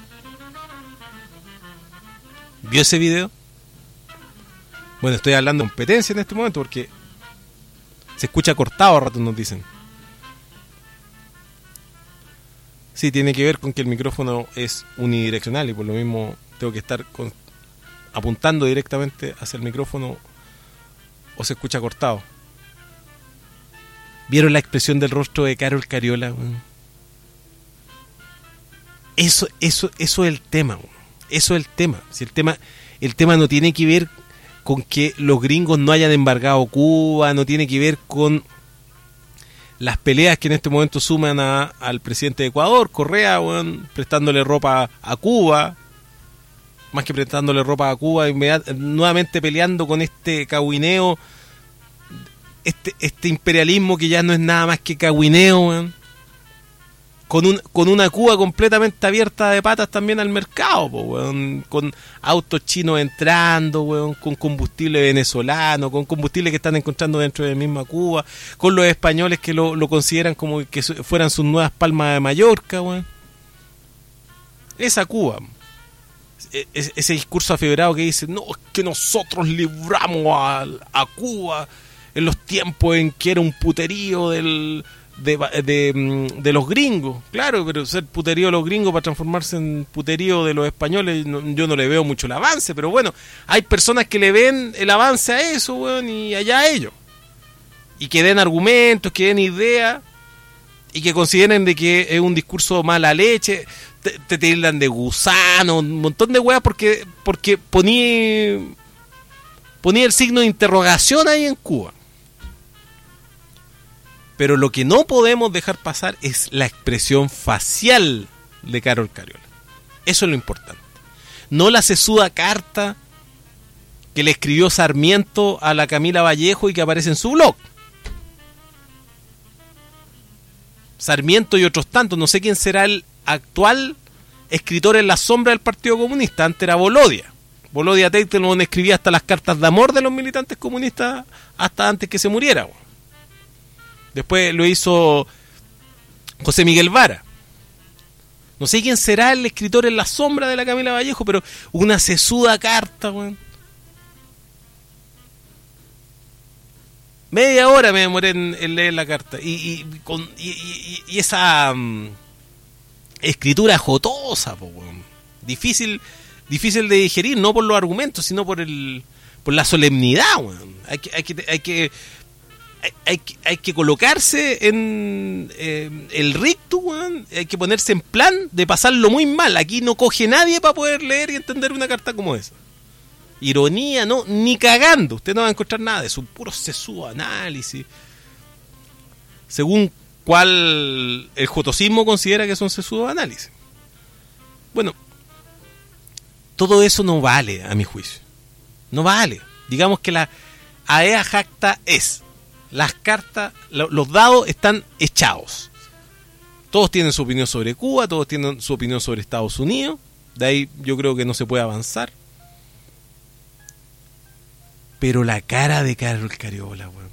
Speaker 2: ¿Vio ese video? Bueno, estoy hablando de competencia en este momento porque se escucha cortado a ratos, nos dicen. Sí, tiene que ver con que el micrófono es unidireccional y por lo mismo tengo que estar con, apuntando directamente hacia el micrófono o se escucha cortado. ¿Vieron la expresión del rostro de Carol Cariola? Eso, eso, eso es el tema. Eso es el tema. Si el tema, el tema no tiene que ver con que los gringos no hayan embargado Cuba, no tiene que ver con las peleas que en este momento suman a, al presidente de Ecuador, Correa, bueno, prestándole ropa a Cuba, más que prestándole ropa a Cuba, nuevamente peleando con este cahuineo, este, este imperialismo que ya no es nada más que cahuineo, bueno, con, un, con una Cuba completamente abierta de patas también al mercado, po, weón, con autos chinos entrando, weón, con combustible venezolano, con combustible que están encontrando dentro de la misma Cuba, con los españoles que lo, lo consideran como que fueran sus nuevas Palmas de Mallorca, weón. Esa Cuba, es, ese discurso afebrado que dice, no, es que nosotros libramos a, a Cuba en los tiempos en que era un puterío del... De, de, de los gringos, claro, pero ser puterío de los gringos para transformarse en puterío de los españoles, no, yo no le veo mucho el avance, pero bueno, hay personas que le ven el avance a eso, bueno, y allá a ellos, y que den argumentos, que den ideas, y que consideren de que es un discurso mala leche, te, te tildan de gusano, un montón de weas porque porque poní ponía el signo de interrogación ahí en Cuba. Pero lo que no podemos dejar pasar es la expresión facial de Carol Cariola. Eso es lo importante. No la sesuda carta que le escribió Sarmiento a la Camila Vallejo y que aparece en su blog. Sarmiento y otros tantos, no sé quién será el actual escritor en la sombra del Partido Comunista. Antes era Volodia. Volodia Teitelman escribía hasta las cartas de amor de los militantes comunistas hasta antes que se muriera. Después lo hizo José Miguel Vara. No sé quién será el escritor en la sombra de la Camila Vallejo, pero una sesuda carta, weón. Media hora me demoré en, en leer la carta. Y, y, con, y, y, y esa um, escritura jotosa, po, weón. Difícil, difícil de digerir, no por los argumentos, sino por el por la solemnidad, weón. Hay que, hay que, hay que Hay, hay, hay que colocarse en eh, el rictus, weón. Hay que ponerse en plan de pasarlo muy mal. Aquí no coge nadie para poder leer y entender una carta como esa. Ironía, no, ni cagando. Usted no va a encontrar nada de eso. Puro sesudo análisis. Según cuál el jotosismo considera que son sesudos análisis. Bueno, todo eso no vale, a mi juicio. No vale. Digamos que la aea jacta es. Las cartas, los dados están echados. Todos tienen su opinión sobre Cuba, todos tienen su opinión sobre Estados Unidos. De ahí yo creo que no se puede avanzar. Pero la cara de Carol Cariola, weón.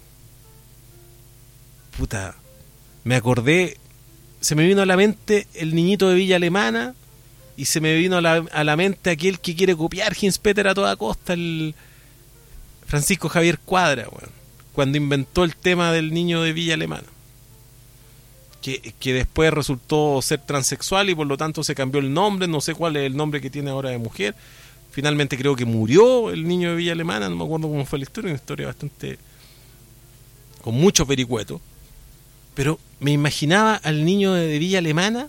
Speaker 2: Puta, me acordé, se me vino a la mente el niñito de Villa Alemana y se me vino a la, a la mente aquel que quiere copiar Hinspeter a toda costa, el Francisco Javier Cuadra, weón. Cuando inventó el tema del niño de Villa Alemana, que, que después resultó ser transexual y por lo tanto se cambió el nombre, no sé cuál es el nombre que tiene ahora de mujer. Finalmente creo que murió el niño de Villa Alemana, no me acuerdo cómo fue la historia, una historia bastante con muchos vericuetos, pero me imaginaba al niño de Villa Alemana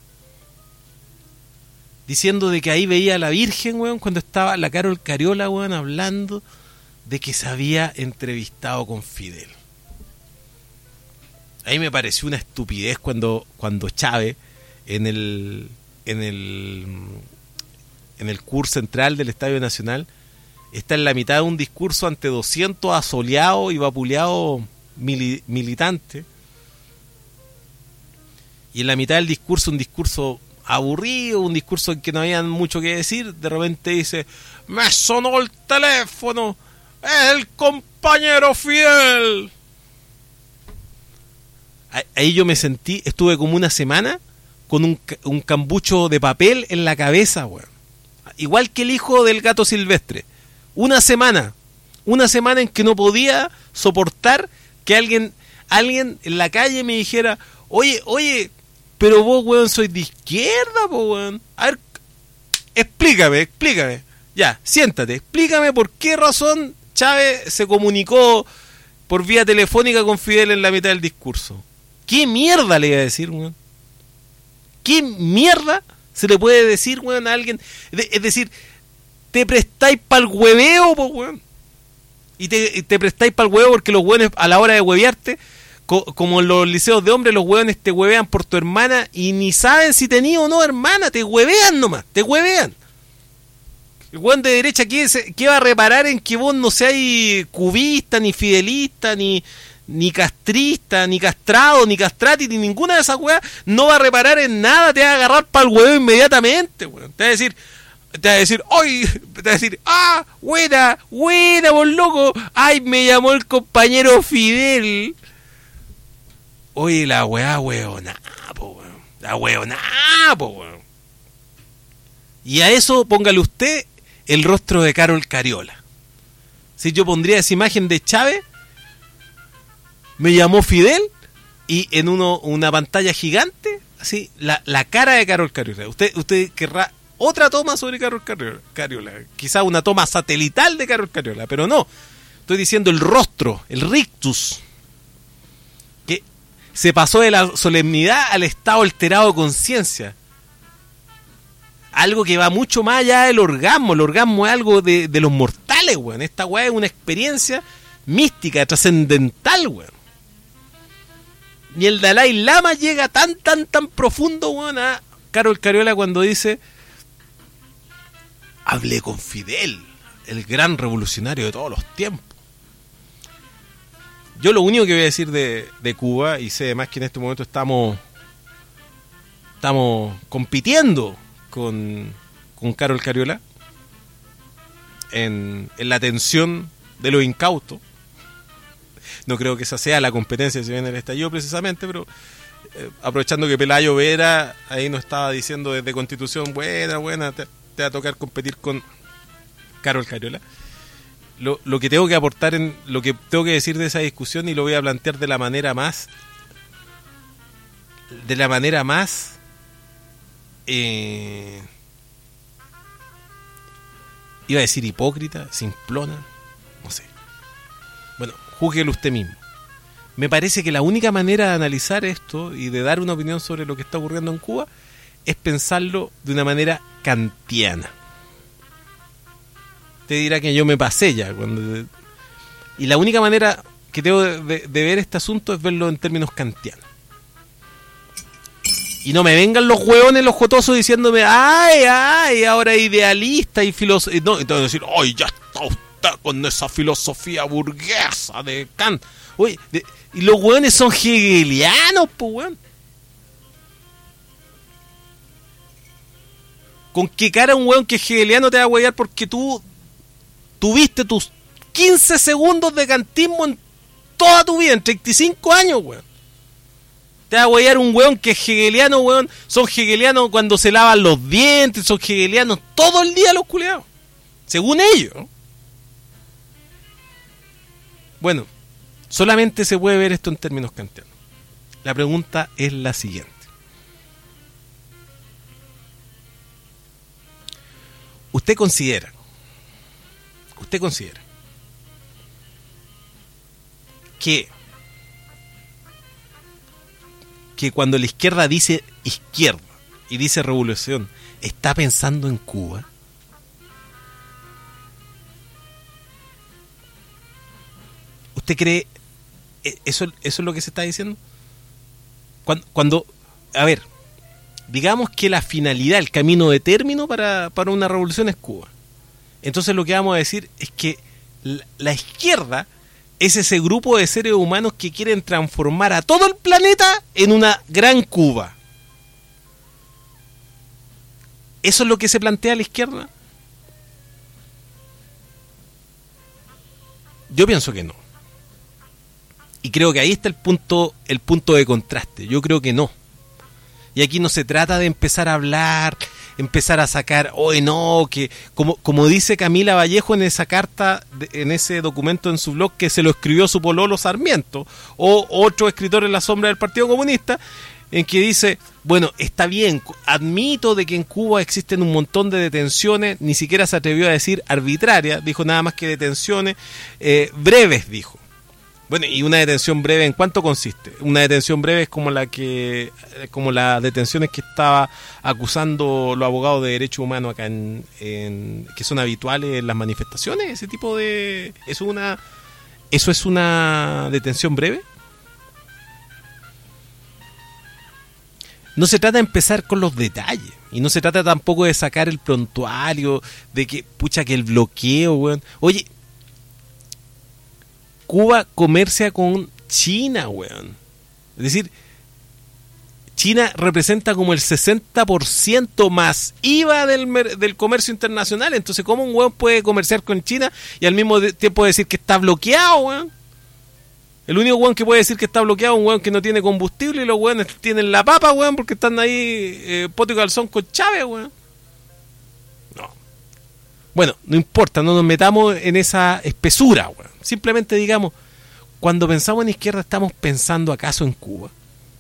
Speaker 2: diciendo de que ahí veía a la Virgen, weón, cuando estaba la Carol Cariola, weón, hablando de que se había entrevistado con Fidel. Ahí me pareció una estupidez cuando, cuando Chávez en el en el en el curso central del Estadio Nacional está en la mitad de un discurso ante doscientos asoleados y vapuleados mili, militantes, y en la mitad del discurso, un discurso aburrido, un discurso en que no había mucho que decir, de repente dice: me sonó el teléfono, es el compañero Fidel. Ahí yo me sentí, estuve como una semana con un, un cambucho de papel en la cabeza, weón. Igual que el hijo del gato silvestre. Una semana, una semana en que no podía soportar que alguien, alguien en la calle me dijera: oye, oye, pero vos, weón, sois de izquierda, po, weón. A ver, explícame, explícame. Ya, siéntate, explícame por qué razón Chávez se comunicó por vía telefónica con Fidel en la mitad del discurso. ¿Qué mierda le iba a decir, weón? ¿Qué mierda se le puede decir, weón, a alguien? Es decir, te prestáis para el hueveo, po, weón. Y te, te prestáis para el hueveo porque los weones, a la hora de huevearte, co como en los liceos de hombres, los weones te huevean por tu hermana y ni saben si tenía o no hermana. Te huevean nomás, te huevean. El weón de derecha, ¿qué, ¿qué va a reparar en que vos no seáis cubista, ni fidelista, ni... ni castrista, ni castrado, ni castrati, ni ninguna de esas weas? No va a reparar en nada, te va a agarrar para el huevo inmediatamente, weón. Te va a decir, te va a decir, ¡ay! Te va a decir, ¡ah! ¡Buena! ¡Buena, vos loco! ¡Ay, me llamó el compañero Fidel! Oye, la wea, weona, po, weón. La weona, po, weón. Y a eso póngale usted el rostro de Carol Cariola. Si yo pondría esa imagen de Chávez, me llamó Fidel, y en uno una pantalla gigante, así, la, la cara de Carol Cariola. Usted usted querrá otra toma sobre Carol Cariola, Cariola. Quizá una toma satelital de Carol Cariola, pero no. Estoy diciendo el rostro, el rictus. Que se pasó de la solemnidad al estado alterado de conciencia. Algo que va mucho más allá del orgasmo. El orgasmo es algo de, de los mortales, weón. Esta weá es una experiencia mística, trascendental, weón. Y el Dalai Lama llega tan, tan, tan profundo, weón, a Carol Cariola cuando dice: hablé con Fidel, el gran revolucionario de todos los tiempos. Yo lo único que voy a decir de, de Cuba, y sé además que en este momento estamos estamos compitiendo con, con Carol Cariola en, en la atención de los incautos. No creo que esa sea la competencia si viene el estallido precisamente, pero eh, aprovechando que Pelayo Vera ahí nos estaba diciendo desde Constitución, buena, buena, te, te va a tocar competir con Carol Cariola. Lo, lo que tengo que aportar, en lo que tengo que decir de esa discusión, y lo voy a plantear de la manera más de la manera más eh, iba a decir hipócrita, simplona, no sé. Bueno, júzguelo usted mismo. Me parece que la única manera de analizar esto y de dar una opinión sobre lo que está ocurriendo en Cuba es pensarlo de una manera kantiana. Te dirá que yo me pasé ya. Cuando... Y la única manera que tengo de, de, de ver este asunto es verlo en términos kantianos. Y no me vengan los hueones, los jotosos, diciéndome, ay, ay, ahora idealista y filósofo. No, entonces decir, ay, ya está usted con esa filosofía burguesa de Kant. Oye, de, y los hueones son hegelianos, pues, hueón. ¿Con qué cara un hueón que es hegeliano te va a huear porque tú tuviste tus quince segundos de kantismo en toda tu vida, en treinta y cinco años, weón? Te va a huear un weón que es hegeliano, weón. Son hegelianos cuando se lavan los dientes, son hegelianos todo el día los culiados. Según ellos. Bueno, solamente se puede ver esto en términos kantianos. La pregunta es la siguiente. ¿Usted considera ¿Usted considera que, que cuando la izquierda dice izquierda y dice revolución, está pensando en Cuba? ¿Usted cree eso, eso es lo que se está diciendo? Cuando, cuando a ver, digamos que la finalidad, el camino de término para, para una revolución es Cuba. Entonces lo que vamos a decir es que la, la izquierda es ese grupo de seres humanos que quieren transformar a todo el planeta en una gran Cuba. ¿Eso es lo que se plantea a la izquierda? Yo pienso que no. Y creo que ahí está el punto, el punto de contraste. Yo creo que no. Y aquí no se trata de empezar a hablar, empezar a sacar, hoy no, que como, como dice Camila Vallejo en esa carta, en ese documento en su blog que se lo escribió su pololo Sarmiento, o otro escritor en la sombra del Partido Comunista, en que dice, bueno, está bien, admito de que en Cuba existen un montón de detenciones, ni siquiera se atrevió a decir arbitrarias, dijo nada más que detenciones eh, breves, dijo. Bueno, y una detención breve, ¿en cuánto consiste? Una detención breve es como la que, como las detenciones que estaba acusando los abogados de derechos humanos acá en, en que son habituales en las manifestaciones, ese tipo de, eso es una, eso es una detención breve. No se trata de empezar con los detalles y no se trata tampoco de sacar el prontuario de que pucha que el bloqueo, weón. Oye, Cuba comercia con China, weón. Es decir, China representa como el sesenta por ciento más I V A del, del comercio internacional. Entonces, ¿cómo un weón puede comerciar con China y al mismo tiempo decir que está bloqueado, weón? El único weón que puede decir que está bloqueado es un weón que no tiene combustible y los weones tienen la papa, weón, porque están ahí eh, poto y calzón con Chávez, weón. No. Bueno, no importa, no nos metamos en esa espesura, weón. Simplemente digamos, cuando pensamos en izquierda, ¿estamos pensando acaso en Cuba?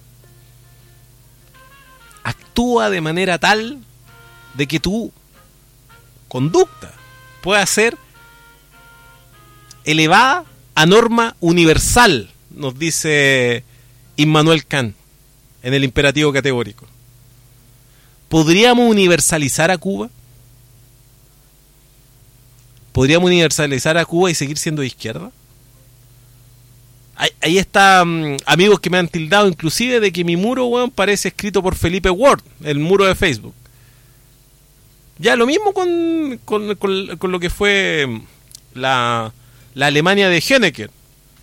Speaker 2: Actúa de manera tal de que tu conducta pueda ser elevada a norma universal, nos dice Immanuel Kant en el imperativo categórico. ¿Podríamos universalizar a Cuba? ¿Podríamos universalizar a Cuba y seguir siendo de izquierda? Ahí, ahí está, um, amigos que me han tildado inclusive de que mi muro, weón, parece escrito por Felipe Ward, el muro de Facebook. Ya lo mismo con, con, con, con lo que fue la, la Alemania de Honecker.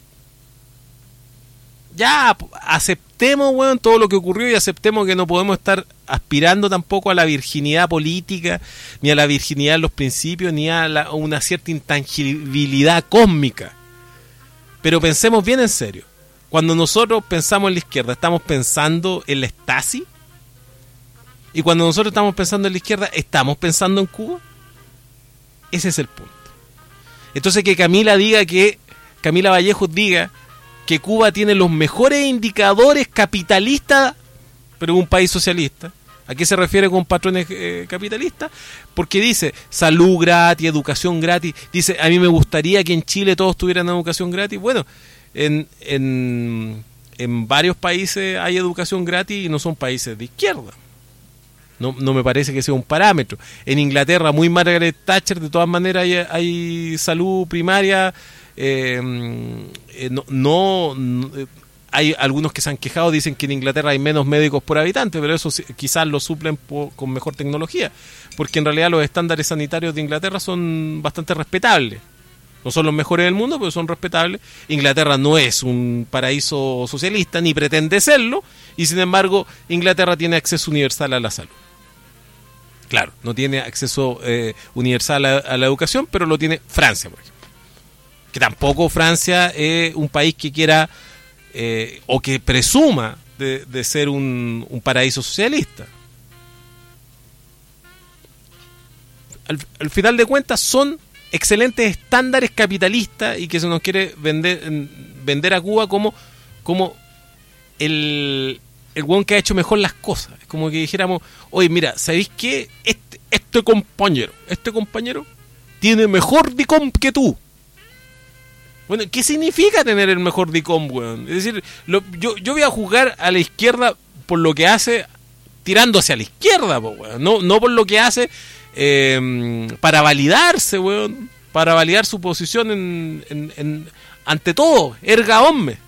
Speaker 2: Ya aceptemos, weón, todo lo que ocurrió y aceptemos que no podemos estar aspirando tampoco a la virginidad política, ni a la virginidad de los principios, ni a, la, a una cierta intangibilidad cósmica. Pero pensemos bien en serio. Cuando nosotros pensamos en la izquierda, ¿estamos pensando en la Stasi? Y cuando nosotros estamos pensando en la izquierda, ¿estamos pensando en Cuba? Ese es el punto. Entonces que Camila diga que, Camila Vallejos diga que Cuba tiene los mejores indicadores capitalistas, pero es un país socialista. ¿A qué se refiere con patrones eh, capitalistas? Porque dice salud gratis, educación gratis. Dice, a mí me gustaría que en Chile todos tuvieran educación gratis. Bueno, en, en, en varios países hay educación gratis y no son países de izquierda. No, no me parece que sea un parámetro. En Inglaterra, muy Margaret Thatcher, de todas maneras hay, hay salud primaria. Eh, eh, no, no, no hay algunos que se han quejado, dicen que en Inglaterra hay menos médicos por habitante, pero eso quizás lo suplen por, con mejor tecnología, porque en realidad los estándares sanitarios de Inglaterra son bastante respetables. No son los mejores del mundo, pero son respetables. Inglaterra no es un paraíso socialista, ni pretende serlo, y sin embargo Inglaterra tiene acceso universal a la salud. Claro, no tiene acceso eh, universal a, a la educación, pero lo tiene Francia, por ejemplo. Que tampoco Francia es un país que quiera eh, o que presuma de, de ser un, un paraíso socialista. Al, al final de cuentas son excelentes estándares capitalistas y que se nos quiere vender, vender a Cuba como, como el, el hueón que ha hecho mejor las cosas. Es como que dijéramos, oye, mira, ¿sabéis qué? Este, este compañero, este compañero tiene mejor D I C O M que tú. Bueno, ¿qué significa tener el mejor D I C O M, weón? Es decir, lo, yo, yo voy a juzgar a la izquierda por lo que hace tirando hacia la izquierda, po, weón. No, no por lo que hace eh, para validarse, weón. Para validar su posición en, en, en, ante todo, erga omne.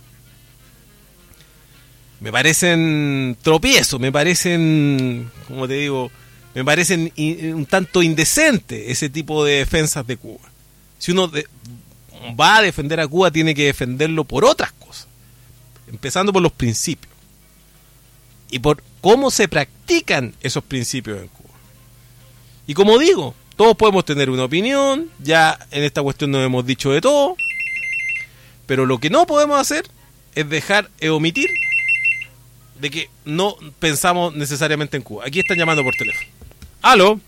Speaker 2: Me parecen tropiezos, me parecen, como te digo, me parecen in, un tanto indecentes ese tipo de defensas de Cuba. Si uno de, va a defender a Cuba, tiene que defenderlo por otras cosas, empezando por los principios y por cómo se practican esos principios en Cuba. Y como digo, todos podemos tener una opinión, ya en esta cuestión nos hemos dicho de todo, pero lo que no podemos hacer es dejar e omitir de que no pensamos necesariamente en Cuba. Aquí están llamando por teléfono. ¿Aló?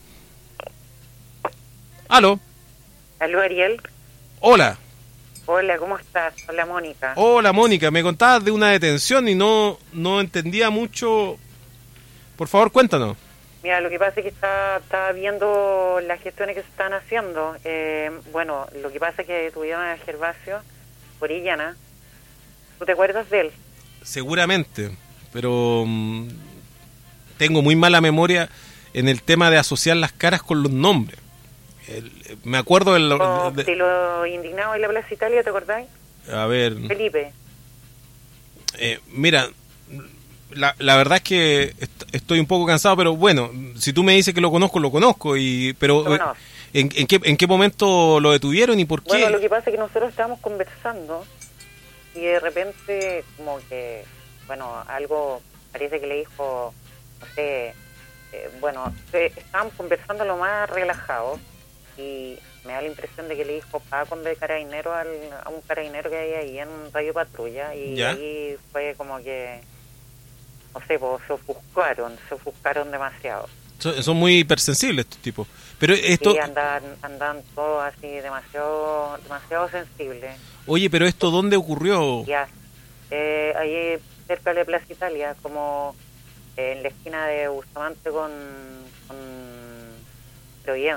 Speaker 2: ¿Aló?
Speaker 5: ¿Aló, Ariel?
Speaker 2: Hola.
Speaker 5: Hola, ¿cómo estás? Hola, Mónica.
Speaker 2: Hola, Mónica. Me contabas de una detención y no, no entendía mucho. Por favor, cuéntanos.
Speaker 5: Mira, lo que pasa es que estaba, estaba viendo las gestiones que se están haciendo. Eh, bueno, lo que pasa es que detuvieron a Gervasio Orellana. ¿Tú te acuerdas de él?
Speaker 2: Seguramente, pero um, tengo muy mala memoria en el tema de asociar las caras con los nombres. El, me acuerdo del...
Speaker 5: O
Speaker 2: de,
Speaker 5: de lo indignado en la Plaza Italia, ¿te acordáis?
Speaker 2: A ver...
Speaker 5: Felipe.
Speaker 2: Eh, mira, la, la verdad es que est- estoy un poco cansado, pero bueno, si tú me dices que lo conozco, lo conozco. y Pero
Speaker 5: Bueno,
Speaker 2: ¿en, en, qué, ¿en qué momento lo detuvieron y por qué?
Speaker 5: bueno, lo que pasa es que nosotros estábamos conversando y de repente como que, bueno, algo parece que le dijo, no sé, eh, bueno, eh, estábamos conversando lo más relajado y me da la impresión de que le dijo Paco de carabinero al, a un carabinero que hay ahí en Radio Patrulla y
Speaker 2: ¿Ya?
Speaker 5: ahí fue como que, no sé, pues, se ofuscaron, se ofuscaron demasiado.
Speaker 2: Son, son muy hipersensibles estos tipos. Pero esto...
Speaker 5: Sí, andan, andan todos así demasiado, demasiado sensibles.
Speaker 2: Oye, pero esto ¿dónde ocurrió?
Speaker 5: Ya, eh, ahí cerca de Plaza Italia, como eh, en la esquina de Bustamante con, con Providencia.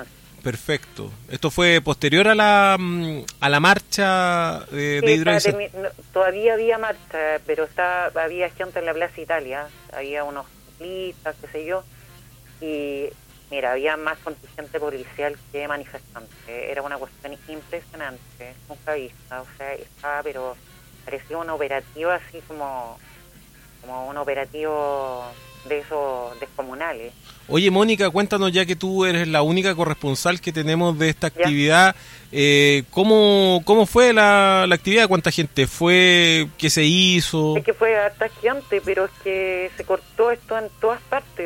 Speaker 2: Perfecto. Esto fue posterior a la mm, a la marcha de,
Speaker 5: Sí,
Speaker 2: de
Speaker 5: estaba
Speaker 2: hidrodeser-
Speaker 5: termi- no, todavía había marcha, pero estaba, había gente en la Plaza Italia, había unos ciclistas, qué sé yo, y mira, había más contingente policial que manifestante. Era una cuestión impresionante, nunca vista, o sea, estaba, pero parecía un operativo así como, como un operativo de esos descomunales.
Speaker 2: Oye, Mónica, cuéntanos, ya que tú eres la única corresponsal que tenemos de esta actividad, eh, ¿cómo, ¿cómo fue la, la actividad? ¿Cuánta gente fue? ¿Qué se hizo?
Speaker 5: Es que fue harta gente, pero es que se cortó esto en todas partes.